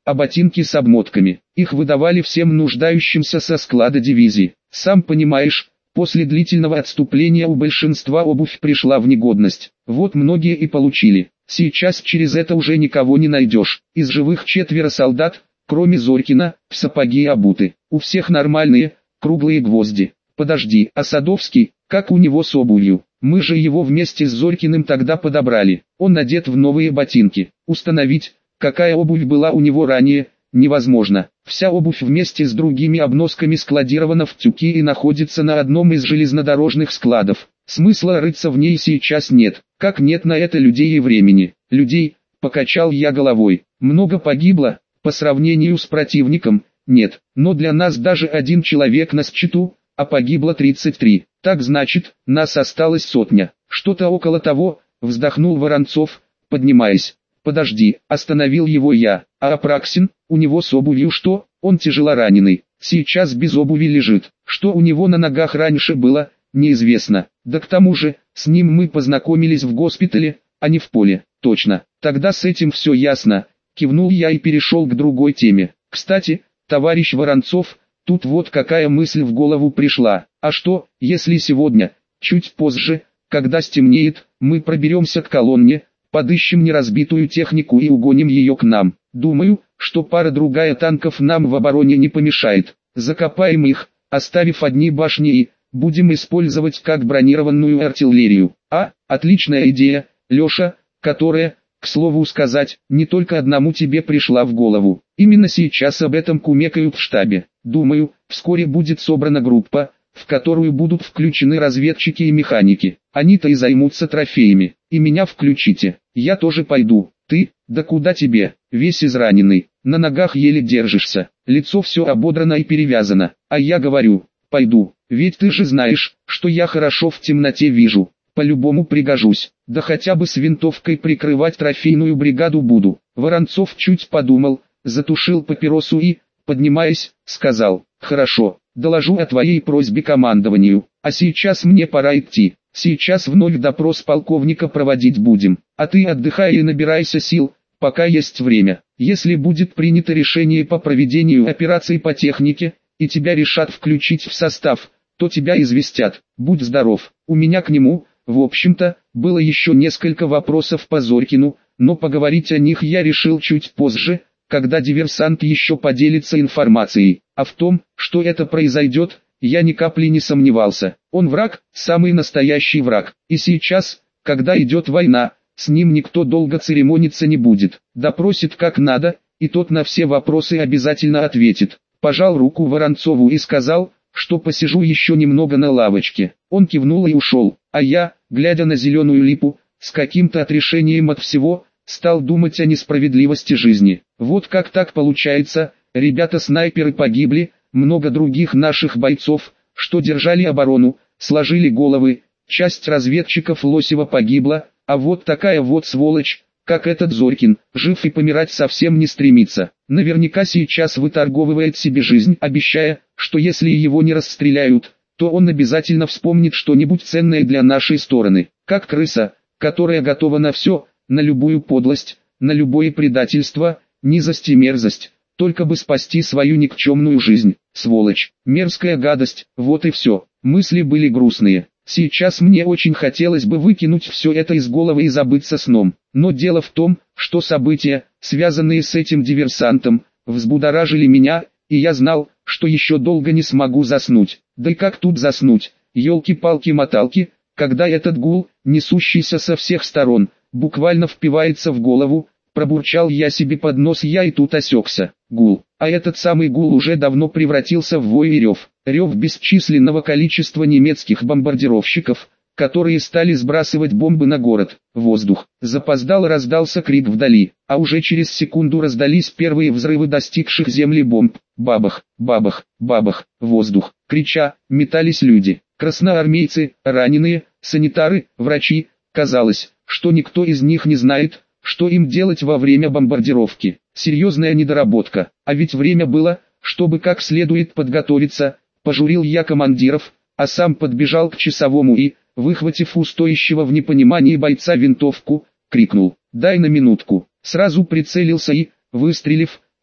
[SPEAKER 1] а ботинки с обмотками. Их выдавали всем нуждающимся со склада дивизии. Сам понимаешь, после длительного отступления у большинства обувь пришла в негодность. Вот многие и получили. Сейчас через это уже никого не найдешь. Из живых четверо солдат, кроме Зорькина, в сапоги обуты. У всех нормальные, круглые гвозди. Подожди, а Садовский, как у него с обувью? Мы же его вместе с Зорькиным тогда подобрали. Он одет в новые ботинки. Установить, какая обувь была у него ранее, невозможно. Вся обувь вместе с другими обносками складирована в тюки и находится на одном из железнодорожных складов. Смысла рыться в ней сейчас нет. Как нет на это людей и времени. Людей, покачал я головой. Много погибло, по сравнению с противником, нет. Но для нас даже один человек на счету, а погибло тридцать три. Так значит, нас осталось сотня. Что-то около того, вздохнул Воронцов, поднимаясь. Подожди, остановил его я. А Апраксин, у него с обувью что? Он тяжело раненый. Сейчас без обуви лежит. Что у него на ногах раньше было, неизвестно. Да к тому же, с ним мы познакомились в госпитале, а не в поле. Точно. Тогда с этим все ясно. Кивнул я и перешел к другой теме. Кстати, товарищ Воронцов, тут вот какая мысль в голову пришла. А что, если сегодня, чуть позже, когда стемнеет, мы проберемся к колонне, подыщем неразбитую технику и угоним ее к нам. Думаю, что пара-другая танков нам в обороне не помешает. Закопаем их, оставив одни башни и будем использовать как бронированную артиллерию. А, отличная идея, Леша, которая, к слову сказать, не только одному тебе пришла в голову. Именно сейчас об этом кумекают в штабе. Думаю, вскоре будет собрана группа, в которую будут включены разведчики и механики. Они-то и займутся трофеями. И меня включите. Я тоже пойду. Ты, да куда тебе, весь израненный, на ногах еле держишься, лицо все ободрано и перевязано. А я говорю, пойду, ведь ты же знаешь, что я хорошо в темноте вижу. По-любому пригожусь, да хотя бы с винтовкой прикрывать трофейную бригаду буду. Воронцов чуть подумал, затушил папиросу и, поднимаясь, сказал, хорошо, доложу о твоей просьбе командованию, а сейчас мне пора идти. Сейчас вновь допрос полковника проводить будем, а ты отдыхай и набирайся сил, пока есть время. Если будет принято решение по проведению операций по технике, и тебя решат включить в состав, то тебя известят. Будь здоров. У меня к нему, в общем-то, было еще несколько вопросов по Зорькину, но поговорить о них я решил чуть позже, когда диверсант еще поделится информацией. А в том, что это произойдет, я ни капли не сомневался. Он враг, самый настоящий враг. И сейчас, когда идет война, с ним никто долго церемониться не будет. Допросит как надо, и тот на все вопросы обязательно ответит. Пожал руку Воронцову и сказал, что посижу еще немного на лавочке. Он кивнул и ушел, а я, глядя на зеленую липу, с каким-то отрешением от всего, стал думать о несправедливости жизни. Вот как так получается, ребята-снайперы погибли, много других наших бойцов, что держали оборону, сложили головы, часть разведчиков Лосева погибла, а вот такая вот сволочь, как этот Зорькин, жив и помирать совсем не стремится. Наверняка сейчас выторговывает себе жизнь, обещая, что если его не расстреляют, то он обязательно вспомнит что-нибудь ценное для нашей стороны. Как крыса, которая готова на все, на любую подлость, на любое предательство, низость и мерзость, только бы спасти свою никчемную жизнь. Сволочь, мерзкая гадость, вот и все. Мысли были грустные. Сейчас мне очень хотелось бы выкинуть все это из головы и забыться сном. Но дело в том, что события, связанные с этим диверсантом, взбудоражили меня, и я знал, что еще долго не смогу заснуть. Да и как тут заснуть, елки-палки-моталки, когда этот гул, несущийся со всех сторон, буквально впивается в голову. Пробурчал я себе под нос я и тут осекся. Гул. А этот самый гул уже давно превратился в вой и рев. Рев бесчисленного количества немецких бомбардировщиков, которые стали сбрасывать бомбы на город. Воздух. Запоздало раздался крик вдали, а уже через секунду раздались первые взрывы достигших земли бомб. Бабах, бабах, бабах, воздух. Крича, метались люди. Красноармейцы, раненые, санитары, врачи. Казалось, что никто из них не знает, что им делать во время бомбардировки. Серьезная недоработка. А ведь время было, чтобы как следует подготовиться. Пожурил я командиров, а сам подбежал к часовому и, выхватив у стоящего в непонимании бойца винтовку, крикнул: «Дай на минутку». Сразу прицелился и, выстрелив,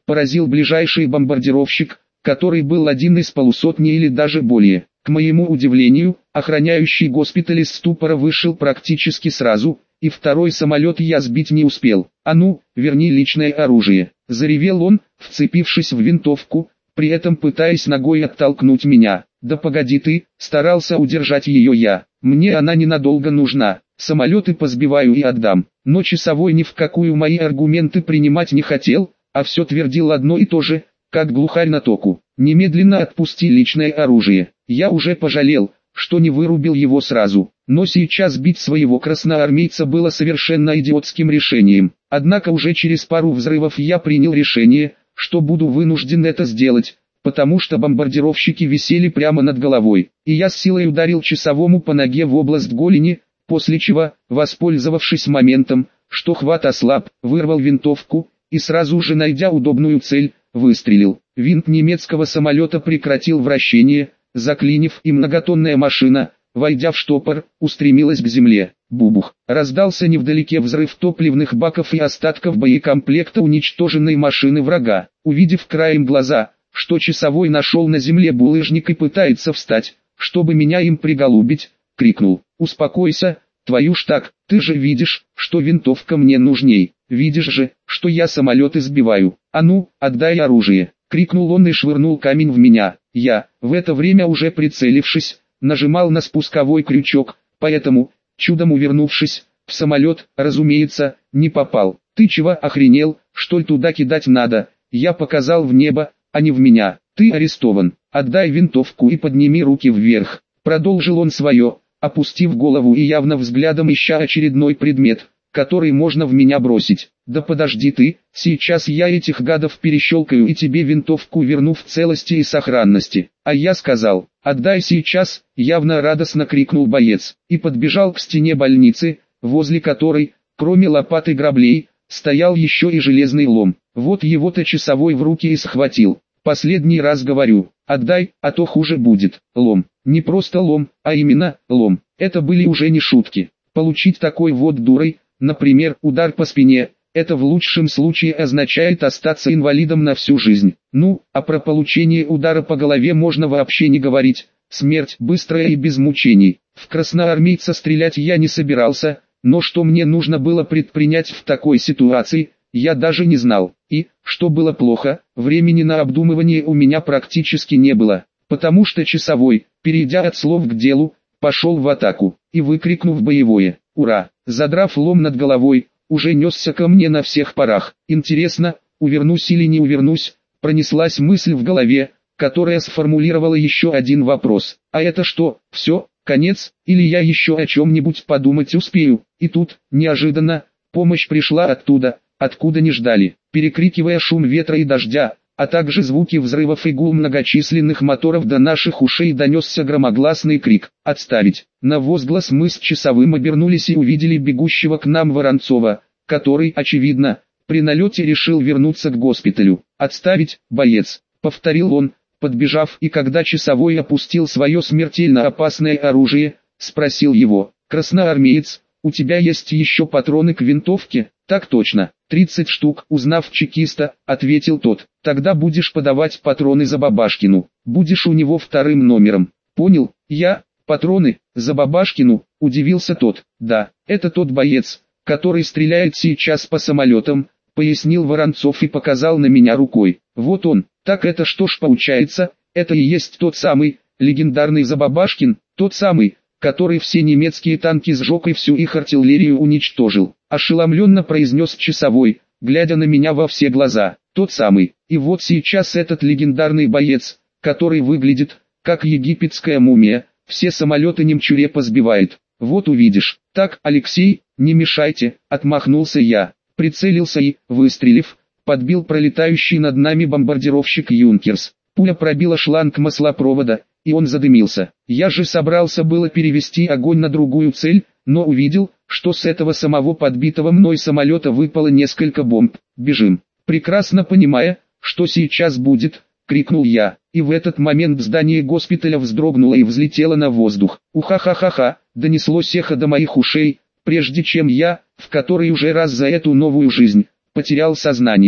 [SPEAKER 1] поразил ближайший бомбардировщик, который был один из полусотни или даже более. К моему удивлению, охраняющий госпиталь из ступора вышел практически сразу, и второй самолет я сбить не успел. «А ну, верни личное оружие!» – заревел он, вцепившись в винтовку, при этом пытаясь ногой оттолкнуть меня. «Да погоди ты!» – старался удержать ее я. «Мне она ненадолго нужна, самолеты позбиваю и отдам». Но часовой ни в какую мои аргументы принимать не хотел, а все твердил одно и то же, как глухарь на току. «Немедленно отпусти личное оружие». Я уже пожалел, что не вырубил его сразу, но сейчас бить своего красноармейца было совершенно идиотским решением. Однако уже через пару взрывов я принял решение, что буду вынужден это сделать, потому что бомбардировщики висели прямо над головой, и я с силой ударил часовому по ноге в область голени, после чего, воспользовавшись моментом, что хват ослаб, вырвал винтовку, и сразу же найдя удобную цель, выстрелил. Винт немецкого самолета прекратил вращение, заклинив, и многотонная машина, войдя в штопор, устремилась к земле. Бубух! Раздался невдалеке взрыв топливных баков и остатков боекомплекта уничтоженной машины врага. Увидев краем глаза, что часовой нашел на земле булыжник и пытается встать, чтобы меня им приголубить, крикнул: «Успокойся, твою ж так, ты же видишь, что винтовка мне нужней, видишь же, что я самолеты сбиваю, а ну, отдай оружие!» Крикнул он и швырнул камень в меня. Я, в это время уже прицелившись, нажимал на спусковой крючок, поэтому, чудом увернувшись, в самолет, разумеется, не попал. «Ты чего охренел, что ли туда кидать надо?» Я показал в небо, а не в меня. «Ты арестован, отдай винтовку и подними руки вверх», продолжил он свое, опустив голову и явно взглядом ища очередной предмет, который можно в меня бросить. «Да подожди ты, сейчас я этих гадов перещелкаю и тебе винтовку верну в целости и сохранности». А я сказал: «Отдай сейчас», явно радостно крикнул боец, и подбежал к стене больницы, возле которой, кроме лопат и граблей, стоял еще и железный лом. Вот его-то часовой в руки и схватил. «Последний раз говорю, отдай, а то хуже будет». Лом. Не просто лом, а именно лом. Это были уже не шутки. Получить такой вот дурой, например, удар по спине, это в лучшем случае означает остаться инвалидом на всю жизнь. Ну, а про получение удара по голове можно вообще не говорить. Смерть быстрая и без мучений. В красноармейца стрелять я не собирался, но что мне нужно было предпринять в такой ситуации, я даже не знал. И, что было плохо, времени на обдумывание у меня практически не было, потому что часовой, перейдя от слов к делу, пошел в атаку, и выкрикнув боевое «Ура!», задрав лом над головой, уже несся ко мне на всех парах. Интересно, увернусь или не увернусь, пронеслась мысль в голове, которая сформулировала еще один вопрос. А это что, все, конец, или я еще о чем-нибудь подумать успею? И тут, неожиданно, помощь пришла оттуда, откуда не ждали. Перекрикивая шум ветра и дождя, а также звуки взрывов и гул многочисленных моторов, до наших ушей донесся громогласный крик «Отставить!». На возглас мы с часовым обернулись и увидели бегущего к нам Воронцова, который, очевидно, при налете решил вернуться к госпиталю. «Отставить, боец!» — повторил он, подбежав, и когда часовой опустил свое смертельно опасное оружие, спросил его: «Красноармеец, у тебя есть еще патроны к винтовке?» «Так точно, тридцать штук», узнав чекиста, ответил тот. «Тогда будешь подавать патроны за Бабашкину, будешь у него вторым номером». «Понял, я, патроны, за Бабашкину», удивился тот. «Да, это тот боец, который стреляет сейчас по самолетам», пояснил Воронцов и показал на меня рукой. «Вот он». «Так это что ж получается, это и есть тот самый, легендарный Забабашкин, тот самый, который все немецкие танки сжег и всю их артиллерию уничтожил», ошеломленно произнес часовой, глядя на меня во все глаза. «Тот самый, и вот сейчас этот легендарный боец, который выглядит, как египетская мумия, все самолеты немчуре позбивает, вот увидишь». «Так, Алексей, не мешайте», отмахнулся я, прицелился и, выстрелив, подбил пролетающий над нами бомбардировщик «Юнкерс». Пуля пробила шланг маслопровода, и он задымился. Я же собрался было перевести огонь на другую цель, но увидел, что с этого самого подбитого мной самолета выпало несколько бомб. «Бежим!» Прекрасно понимая, что сейчас будет, крикнул я, и в этот момент здание госпиталя вздрогнуло и взлетело на воздух. «Уха-ха-ха-ха!» донеслось эхо до моих ушей, прежде чем я, в который уже раз за эту новую жизнь, потерял сознание.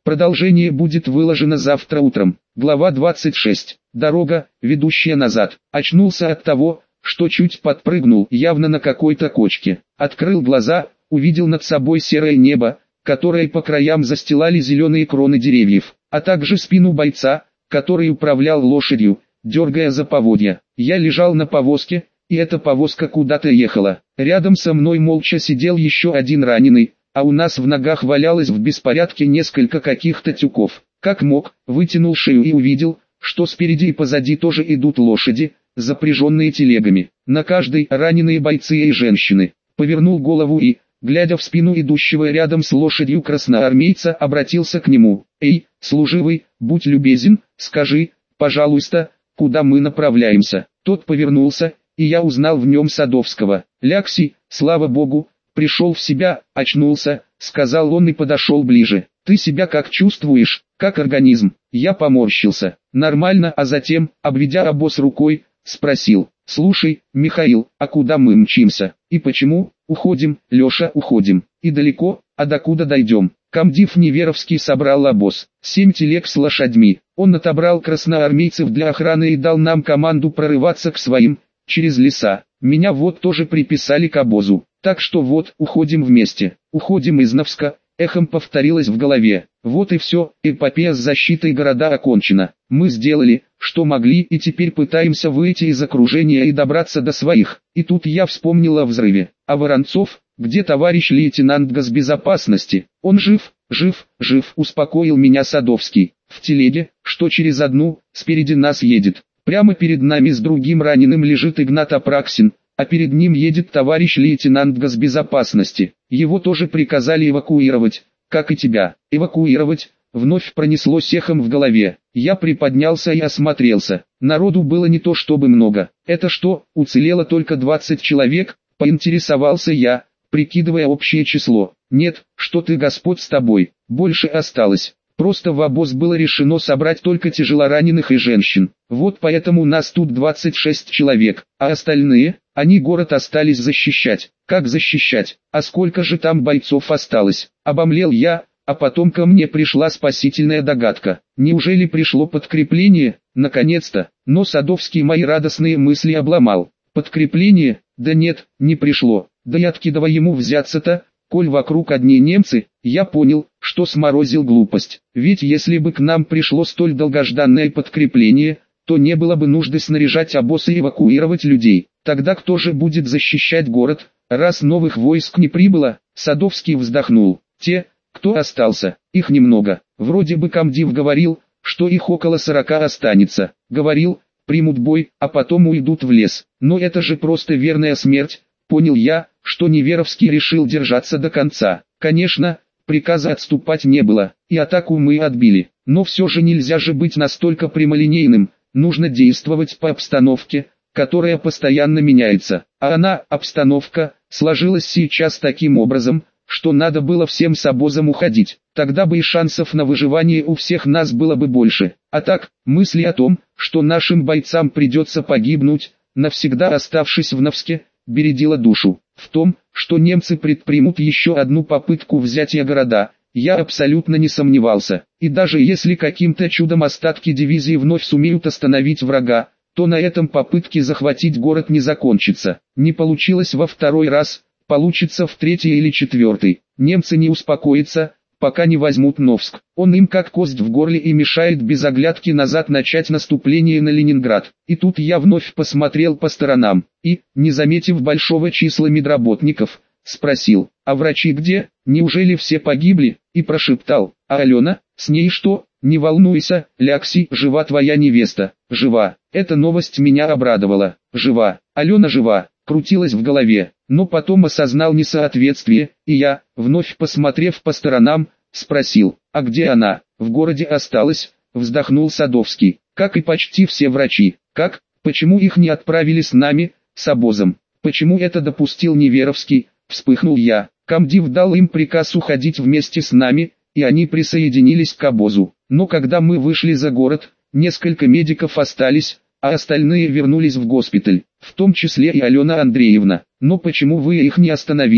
[SPEAKER 1] Продолжение будет выложено завтра утром. Глава двадцать шесть. Дорога, ведущая назад. Очнулся от того, что чуть подпрыгнул, явно на какой-то кочке. Открыл глаза, увидел над собой серое небо, которое по краям застилали зеленые кроны деревьев, а также спину бойца, который управлял лошадью, дергая за поводья. Я лежал на повозке, и эта повозка куда-то ехала. Рядом со мной молча сидел еще один раненый, а у нас в ногах валялось в беспорядке несколько каких-то тюков. Как мог, вытянул шею и увидел, что спереди и позади тоже идут лошади, запряженные телегами. На каждой раненые бойцы и женщины. Повернул голову и, глядя в спину идущего рядом с лошадью красноармейца, обратился к нему. «Эй, служивый, будь любезен, скажи, пожалуйста, куда мы направляемся?» Тот повернулся, и я узнал в нем Садовского. «Ляхси, слава богу, пришел в себя, очнулся», — сказал он и подошел ближе. «Ты себя как чувствуешь, как организм?» Я поморщился. «Нормально», а затем, обведя обоз рукой, спросил. «Слушай, Михаил, а куда мы мчимся? И почему?» «Уходим, Леша, уходим. И далеко, а докуда дойдем?» Комдив Неверовский собрал обоз. Семь телег с лошадьми. Он отобрал красноармейцев для охраны и дал нам команду прорываться к своим, через леса. Меня вот тоже приписали к обозу. Так что вот, уходим вместе. Уходим из Новска. Эхом повторилось в голове. Вот и все, эпопея с защитой города окончена. Мы сделали, что могли, и теперь пытаемся выйти из окружения и добраться до своих. И тут я вспомнил о взрыве. А Воронцов, где товарищ лейтенант госбезопасности? Он жив, жив, жив, успокоил меня Садовский. В телеге, что через одну, спереди нас едет. Прямо перед нами с другим раненым лежит Игнат Апраксин, а перед ним едет товарищ лейтенант госбезопасности. Его тоже приказали эвакуировать, как и тебя. Эвакуировать, вновь пронеслось эхом в голове. Я приподнялся и осмотрелся. Народу было не то чтобы много. Это что, уцелело только двадцать человек? Поинтересовался я, прикидывая общее число. Нет, что ты, Господь с тобой, больше осталось. Просто в обоз было решено собрать только тяжелораненых и женщин. Вот поэтому нас тут двадцать шесть человек, а остальные, они город остались защищать. Как защищать? А сколько же там бойцов осталось? Обомлел я, а потом ко мне пришла спасительная догадка. Неужели пришло подкрепление? Наконец-то. Но Садовский мои радостные мысли обломал. Подкрепление? Да нет, не пришло. Да и откидывая ему взяться-то, коль вокруг одни немцы, я понял, что сморозил глупость. Ведь если бы к нам пришло столь долгожданное подкрепление, то не было бы нужды снаряжать обоз и эвакуировать людей. Тогда кто же будет защищать город, раз новых войск не прибыло? Садовский вздохнул. Те, кто остался, их немного. Вроде бы комдив говорил, что их около сорока останется. Говорил, примут бой, а потом уйдут в лес. Но это же просто верная смерть. Понял я, что Неверовский решил держаться до конца. Конечно, приказа отступать не было, и атаку мы отбили. Но все же нельзя же быть настолько прямолинейным, нужно действовать по обстановке, которая постоянно меняется. А она, обстановка, сложилась сейчас таким образом, что надо было всем с обозом уходить. Тогда бы и шансов на выживание у всех нас было бы больше. А так, мысли о том, что нашим бойцам придется погибнуть, навсегда оставшись в Новске, бередила душу. В том, что немцы предпримут еще одну попытку взятия города, я абсолютно не сомневался. И даже если каким-то чудом остатки дивизии вновь сумеют остановить врага, то на этом попытки захватить город не закончится. Не получилось во второй раз, получится в третий или четвертый. Немцы не успокоятся, пока не возьмут Новск. Он им как кость в горле и мешает без оглядки назад начать наступление на Ленинград. И тут я вновь посмотрел по сторонам, и, не заметив большого числа медработников, спросил, а врачи где? Неужели все погибли? И прошептал, а Алена, с ней что? Не волнуйся, Ляхси, жива твоя невеста, жива. Эта новость меня обрадовала. Жива, Алена жива, крутилась в голове, но потом осознал несоответствие, и я, вновь посмотрев по сторонам, спросил, а где она? В городе осталась, вздохнул Садовский, как и почти все врачи. Как? Почему их не отправили с нами, с обозом? Почему это допустил Неверовский? Вспыхнул я. Комдив дал им приказ уходить вместе с нами, и они присоединились к обозу. Но когда мы вышли за город, несколько медиков остались, а остальные вернулись в госпиталь, в том числе и Алена Андреевна. Но почему вы их не остановили?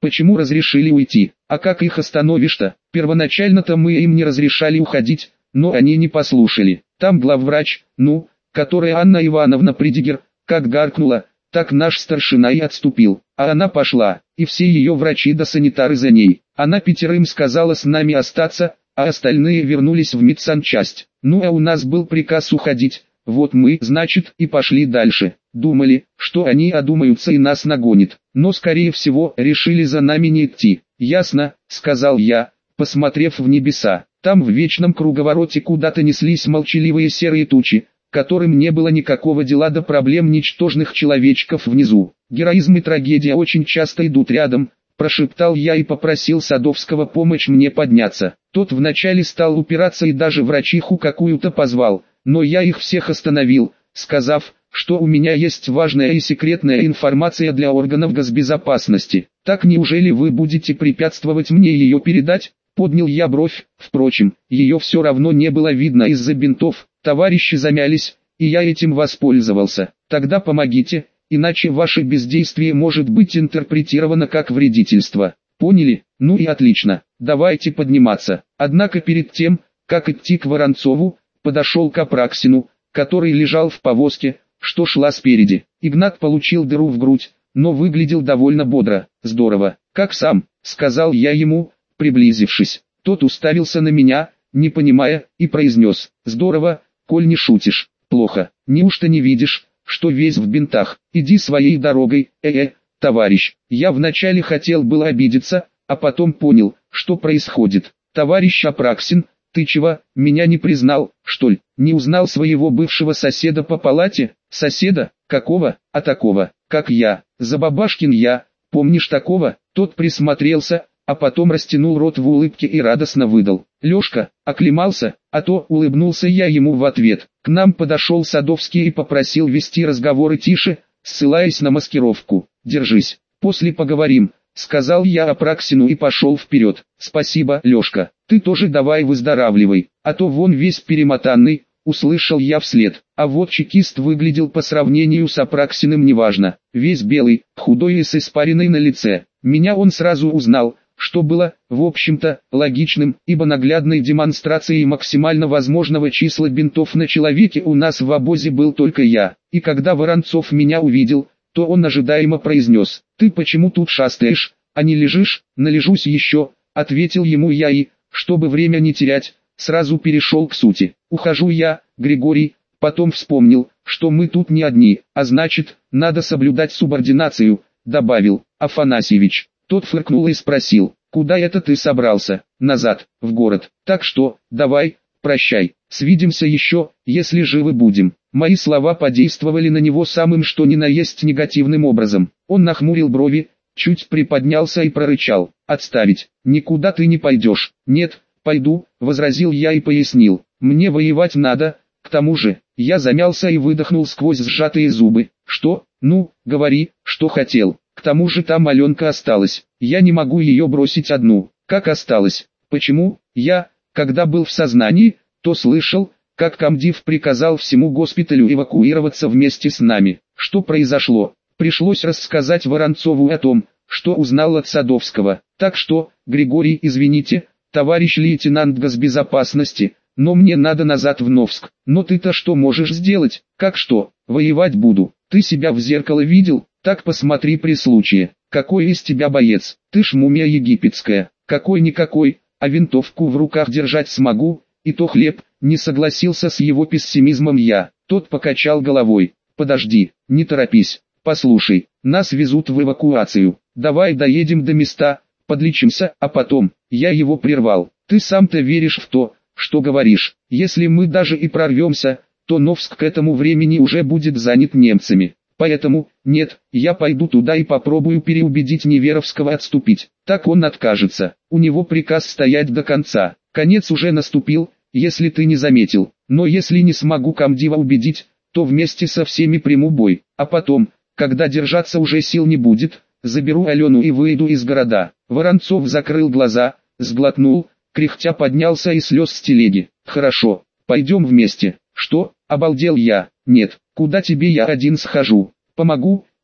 [SPEAKER 1] Почему разрешили уйти? А как их остановишь-то? Первоначально-то мы им не разрешали уходить, но они не послушали. Там главврач, ну, которая Анна Ивановна Придигер, как гаркнула, так наш старшина и отступил. А она пошла, и все ее врачи да санитары за ней. Она пятерым сказала с нами остаться, а остальные вернулись в медсанчасть. Ну а у нас был приказ уходить. Вот мы, значит, и пошли дальше. Думали, что они одумаются и нас нагонят, но скорее всего решили за нами не идти. Ясно, сказал я, посмотрев в небеса. Там в вечном круговороте куда-то неслись молчаливые серые тучи, которым не было никакого дела до проблем ничтожных человечков внизу. Героизм и трагедия очень часто идут рядом, прошептал я и попросил Садовского помочь мне подняться. Тот вначале стал упираться и даже врачиху какую-то позвал, но я их всех остановил, сказав, что у меня есть важная и секретная информация для органов госбезопасности. Так неужели вы будете препятствовать мне ее передать? Поднял я бровь, впрочем, ее все равно не было видно из-за бинтов, товарищи замялись, и я этим воспользовался. Тогда помогите, иначе ваше бездействие может быть интерпретировано как вредительство. Поняли? Ну и отлично, давайте подниматься. Однако перед тем, как идти к Воронцову, подошел к Апраксину, который лежал в повозке, что шла спереди. Игнат получил дыру в грудь, но выглядел довольно бодро. Здорово, как сам, сказал я ему, приблизившись. Тот уставился на меня, не понимая, и произнес: здорово, коль не шутишь. Плохо, неужто не видишь, что весь в бинтах? Иди своей дорогой, э-э, товарищ. Я вначале хотел было обидеться, а потом понял, что происходит. Товарищ Апраксин, ты чего, меня не признал, что ли? Не узнал своего бывшего соседа по палате? Соседа? Какого? А такого, как я. Забабашкин я, помнишь такого? Тот присмотрелся, а потом растянул рот в улыбке и радостно выдал: Лёшка, оклемался? А то улыбнулся я ему в ответ. К нам подошел Садовский и попросил вести разговоры тише, ссылаясь на маскировку. Держись, после поговорим, сказал я Апраксину и пошел вперед. Спасибо, Лёшка, ты тоже давай выздоравливай, а то вон весь перемотанный, услышал я вслед. А вот чекист выглядел по сравнению с Апраксиным неважно, весь белый, худой и с испариной на лице. Меня он сразу узнал, что было, в общем-то, логичным, ибо наглядной демонстрацией максимально возможного числа бинтов на человеке у нас в обозе был только я. И когда Воронцов меня увидел, то он ожидаемо произнес: «Ты почему тут шастаешь, а не лежишь?» «Належусь еще», — ответил ему я и, чтобы время не терять, сразу перешел к сути. «Ухожу я, Григорий», потом вспомнил, что мы тут не одни, а значит, надо соблюдать субординацию, добавил: «Афанасьевич». Тот фыркнул и спросил: «Куда это ты собрался?» «Назад, в город. Так что, давай, прощай, свидимся еще, если живы будем». Мои слова подействовали на него самым что ни на есть негативным образом. Он нахмурил брови, чуть приподнялся и прорычал: «Отставить, никуда ты не пойдешь». «Нет, пойду», — возразил я и пояснил: «мне воевать надо, к тому же». Я замялся и выдохнул сквозь сжатые зубы: «Что? Ну, говори, что хотел. К тому же там Аленка осталась, я не могу ее бросить одну». «Как осталась? Почему?» «Я, когда был в сознании, то слышал, как комдив приказал всему госпиталю эвакуироваться вместе с нами. Что произошло?» Пришлось рассказать Воронцову о том, что узнал от Садовского. «Так что, Григорий, извините, товарищ лейтенант госбезопасности, но мне надо назад в Новск». «Но ты-то что можешь сделать?» «Как что? Воевать буду. Ты себя в зеркало видел? Так посмотри при случае. Какой из тебя боец? Ты ж мумия египетская». «Какой-никакой, а винтовку в руках держать смогу, и то хлеб», не согласился с его пессимизмом я. Тот покачал головой. «Подожди, не торопись, послушай, нас везут в эвакуацию. Давай доедем до места, подлечимся, а потом». Я его прервал: «Ты сам-то веришь в то, что говоришь? Если мы даже и прорвемся, то Новск к этому времени уже будет занят немцами. Поэтому, нет, я пойду туда и попробую переубедить Неверовского отступить. Так он откажется. У него приказ стоять до конца. Конец уже наступил, если ты не заметил. Но если не смогу комдива убедить, то вместе со всеми приму бой. А потом, когда держаться уже сил не будет, заберу Алену и выйду из города». Воронцов закрыл глаза, сглотнул, кряхтя поднялся и слез с телеги. «Хорошо, пойдем вместе». «Что?» — обалдел я. «Нет, куда тебе, я один схожу. Помогу,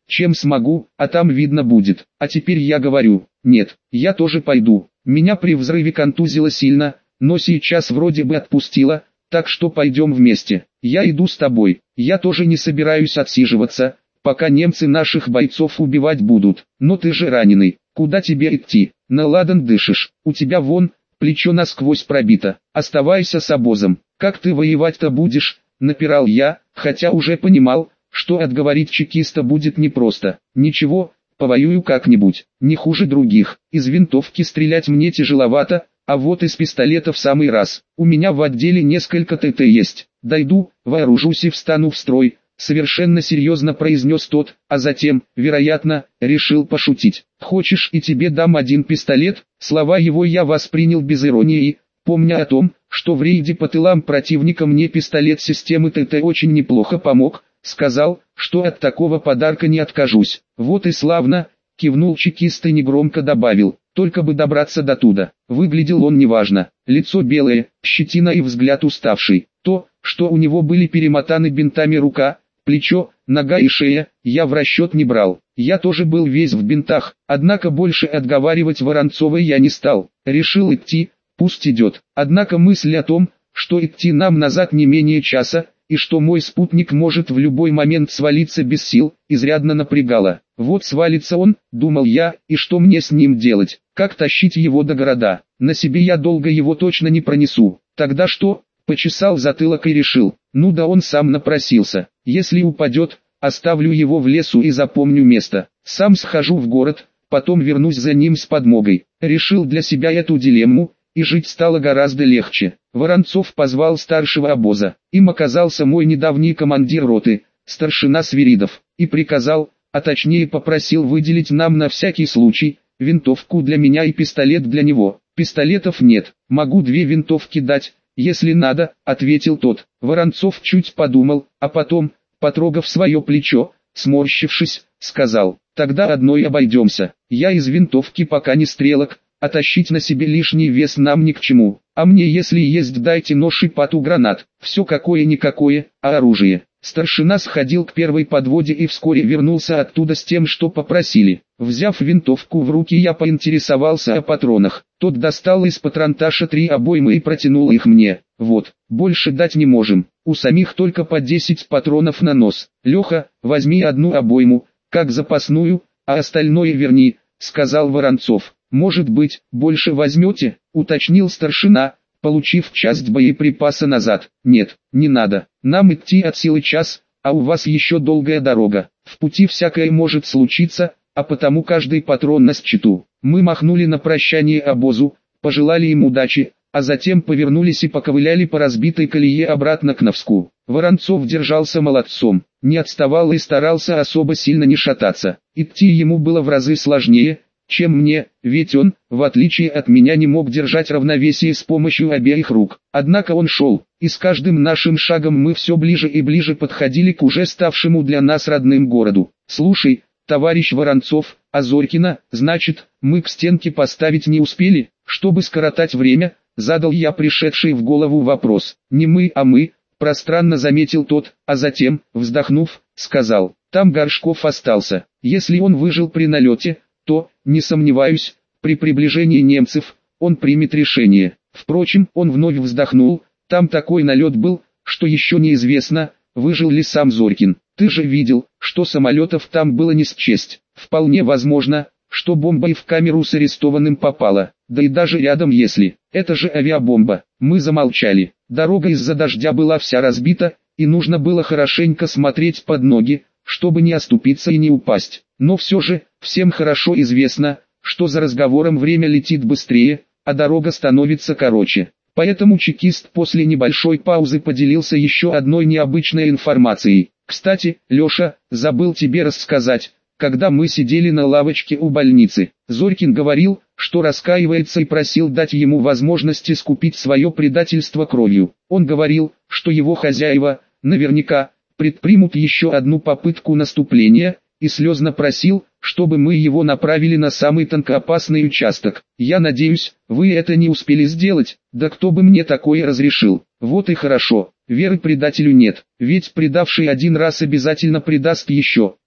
[SPEAKER 1] чем смогу, а там видно будет. А теперь я говорю, нет, я тоже пойду. Меня при взрыве контузило сильно, но сейчас вроде бы отпустило, так что пойдем вместе. Я иду с тобой. Я тоже не собираюсь отсиживаться, пока немцы наших бойцов убивать будут. Но ты же раненый, куда тебе идти? На ладан дышишь, у тебя вон, плечо насквозь пробито. Оставайся с обозом. Как ты воевать-то будешь? Напирал я, хотя уже понимал, что отговорить чекиста будет непросто. Ничего, повоюю как-нибудь, не хуже других. Из винтовки стрелять мне тяжеловато, а вот из пистолета в самый раз. У меня в отделе несколько ТТ есть. Дойду, вооружусь и встану в строй. Совершенно серьезно произнес тот, а затем, вероятно, решил пошутить. Хочешь, и тебе дам один пистолет? Слова его я воспринял без иронии, помня о том, что в рейде по тылам противника мне пистолет системы ТТ очень неплохо помог. Сказал, что от такого подарка не откажусь. Вот и славно, кивнул чекист и негромко добавил, только бы добраться до туда. Выглядел он неважно, лицо белое, щетина и взгляд уставший. То, что у него были перемотаны бинтами рука, плечо, нога и шея, я в расчет не брал. Я тоже был весь в бинтах, однако больше отговаривать Воронцова я не стал. Решил идти, пусть идет. Однако мысль о том, что идти нам назад не менее часа, и что мой спутник может в любой момент свалиться без сил, изрядно напрягало. Вот свалится он, думал я, и что мне с ним делать? Как тащить его до города? На себе я долго его точно не пронесу. Тогда что? Почесал затылок и решил, ну да он сам напросился. Если упадет, оставлю его в лесу и запомню место. Сам схожу в город, потом вернусь за ним с подмогой. Решил для себя эту дилемму, и жить стало гораздо легче. Воронцов позвал старшего обоза. Им оказался мой недавний командир роты, старшина Свиридов, и приказал, а точнее попросил выделить нам на всякий случай, винтовку для меня и пистолет для него. Пистолетов нет, могу две винтовки дать, если надо, ответил тот. Воронцов чуть подумал, а потом, потрогав свое плечо, сморщившись, сказал, тогда одной обойдемся. Я из винтовки пока не стрелок, а тащить на себе лишний вес нам ни к чему. А мне если есть дайте нож и пату гранат. Все какое-никакое, а оружие. Старшина сходил к первой подводе и вскоре вернулся оттуда с тем, что попросили. Взяв винтовку в руки, я поинтересовался о патронах. Тот достал из патронташа три обоймы и протянул их мне. Вот, больше дать не можем. У самих только по десять патронов на нос. Леха, возьми одну обойму, как запасную, а остальное верни, сказал Воронцов. Может быть, больше возьмете, уточнил старшина, получив часть боеприпаса назад. Нет, не надо, нам идти от силы час, а у вас еще долгая дорога. В пути всякое может случиться, а потому каждый патрон на счету. Мы махнули на прощание обозу, пожелали им удачи, а затем повернулись и поковыляли по разбитой колее обратно к Новску. Воронцов держался молодцом, не отставал и старался особо сильно не шататься. Идти ему было в разы сложнее, чем мне, ведь он, в отличие от меня, не мог держать равновесие с помощью обеих рук. Однако он шел, и с каждым нашим шагом мы все ближе и ближе подходили к уже ставшему для нас родным городу. «Слушай, товарищ Воронцов, а Зорькина, значит, мы к стенке поставить не успели?» Чтобы скоротать время, задал я пришедший в голову вопрос. «Не мы, а мы», пространно заметил тот, а затем, вздохнув, сказал, «Там Горшков остался. Если он выжил при налете, то, не сомневаюсь, при приближении немцев, он примет решение». Впрочем, он вновь вздохнул, там такой налет был, что еще неизвестно, выжил ли сам Зорькин. Ты же видел, что самолетов там было не счесть. Вполне возможно, что бомба и в камеру с арестованным попала, да и даже рядом если. Это же авиабомба. Мы замолчали. Дорога из-за дождя была вся разбита, и нужно было хорошенько смотреть под ноги, чтобы не оступиться и не упасть. Но все же, всем хорошо известно, что за разговором время летит быстрее, а дорога становится короче. Поэтому чекист после небольшой паузы поделился еще одной необычной информацией. «Кстати, Леша, забыл тебе рассказать, когда мы сидели на лавочке у больницы, Зорькин говорил, что раскаивается и просил дать ему возможность искупить свое предательство кровью. Он говорил, что его хозяева, наверняка, предпримут еще одну попытку наступления, и слезно просил, чтобы мы его направили на самый тонкоопасный участок. Я надеюсь, вы это не успели сделать, да кто бы мне такое разрешил. Вот и хорошо, веры предателю нет, ведь предавший один раз обязательно предаст еще.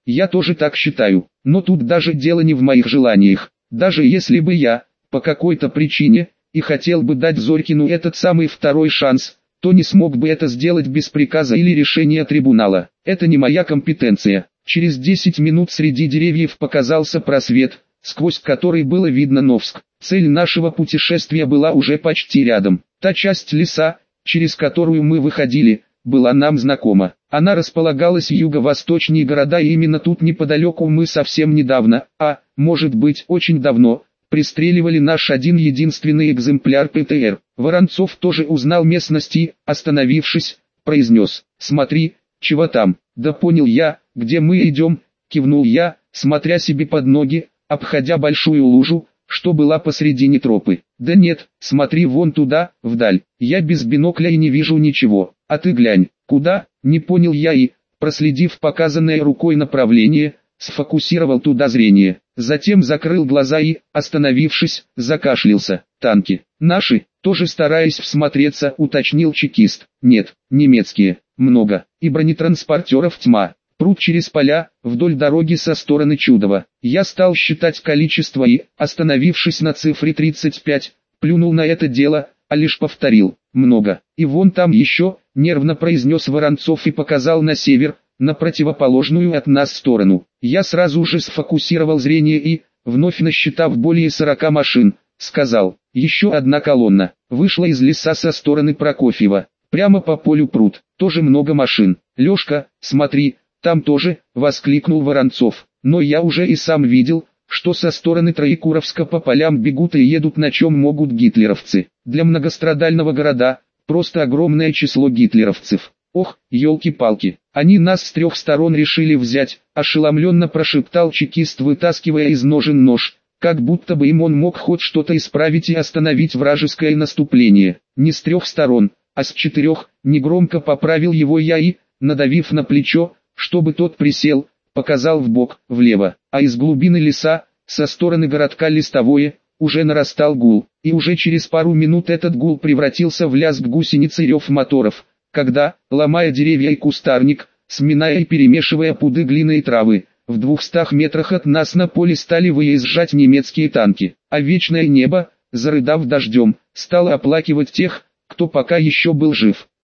[SPEAKER 1] Я тоже так считаю, но тут даже дело не в моих желаниях. Даже если бы я, по какой-то причине, и хотел бы дать Зорькину этот самый второй шанс, то не смог бы это сделать без приказа или решения трибунала. Это не моя компетенция. Через десять минут среди деревьев показался просвет, сквозь который было видно Новск. Цель нашего путешествия была уже почти рядом. Та часть леса, через которую мы выходили, была нам знакома. Она располагалась юго-восточнее города, и именно тут неподалеку мы совсем недавно, а, может быть, очень давно, пристреливали наш один единственный экземпляр ПТР. Воронцов тоже узнал местность и, остановившись, произнес: «Смотри, чего там?» «Да понял я, где мы идем», кивнул я, смотря себе под ноги, обходя большую лужу, что была посредине тропы. «Да нет, смотри вон туда, вдаль. Я без бинокля и не вижу ничего. А ты глянь». «Куда?» Не понял я и, проследив показанное рукой направление, сфокусировал туда зрение. Затем закрыл глаза и, остановившись, закашлялся. «Танки. Наши?» Тоже стараясь всмотреться, уточнил чекист. «Нет, немецкие. Много. И бронетранспортеров тьма. Прут через поля, вдоль дороги со стороны Чудова». Я стал считать количество и, остановившись на цифре тридцать пять, плюнул на это дело, а лишь повторил: «Много. И вон там еще», нервно произнес Воронцов и показал на север, на противоположную от нас сторону. Я сразу же сфокусировал зрение и, вновь насчитав более сорока машин, сказал: «Еще одна колонна. Вышла из леса со стороны Прокофьева. Прямо по полю прут. Тоже много машин. Лешка, смотри, там тоже», воскликнул Воронцов. Но я уже и сам видел, что со стороны Троекуровска по полям бегут и едут на чем могут гитлеровцы. Для многострадального города просто огромное число гитлеровцев. «Ох, елки-палки, они нас с трех сторон решили взять», ошеломленно прошептал чекист, вытаскивая из ножен нож, как будто бы им он мог хоть что-то исправить и остановить вражеское наступление. «Не с трех сторон, а с четырех», негромко поправил его я и, надавив на плечо, чтобы тот присел, показал вбок, влево, а из глубины леса, со стороны городка Листовое, уже нарастал гул, и уже через пару минут этот гул превратился в лязг гусениц и рев моторов, когда, ломая деревья и кустарник, сминая и перемешивая пуды глины и травы, в двухстах метрах от нас на поле стали выезжать немецкие танки, а вечное небо, зарыдав дождем, стало оплакивать тех, кто пока еще был жив.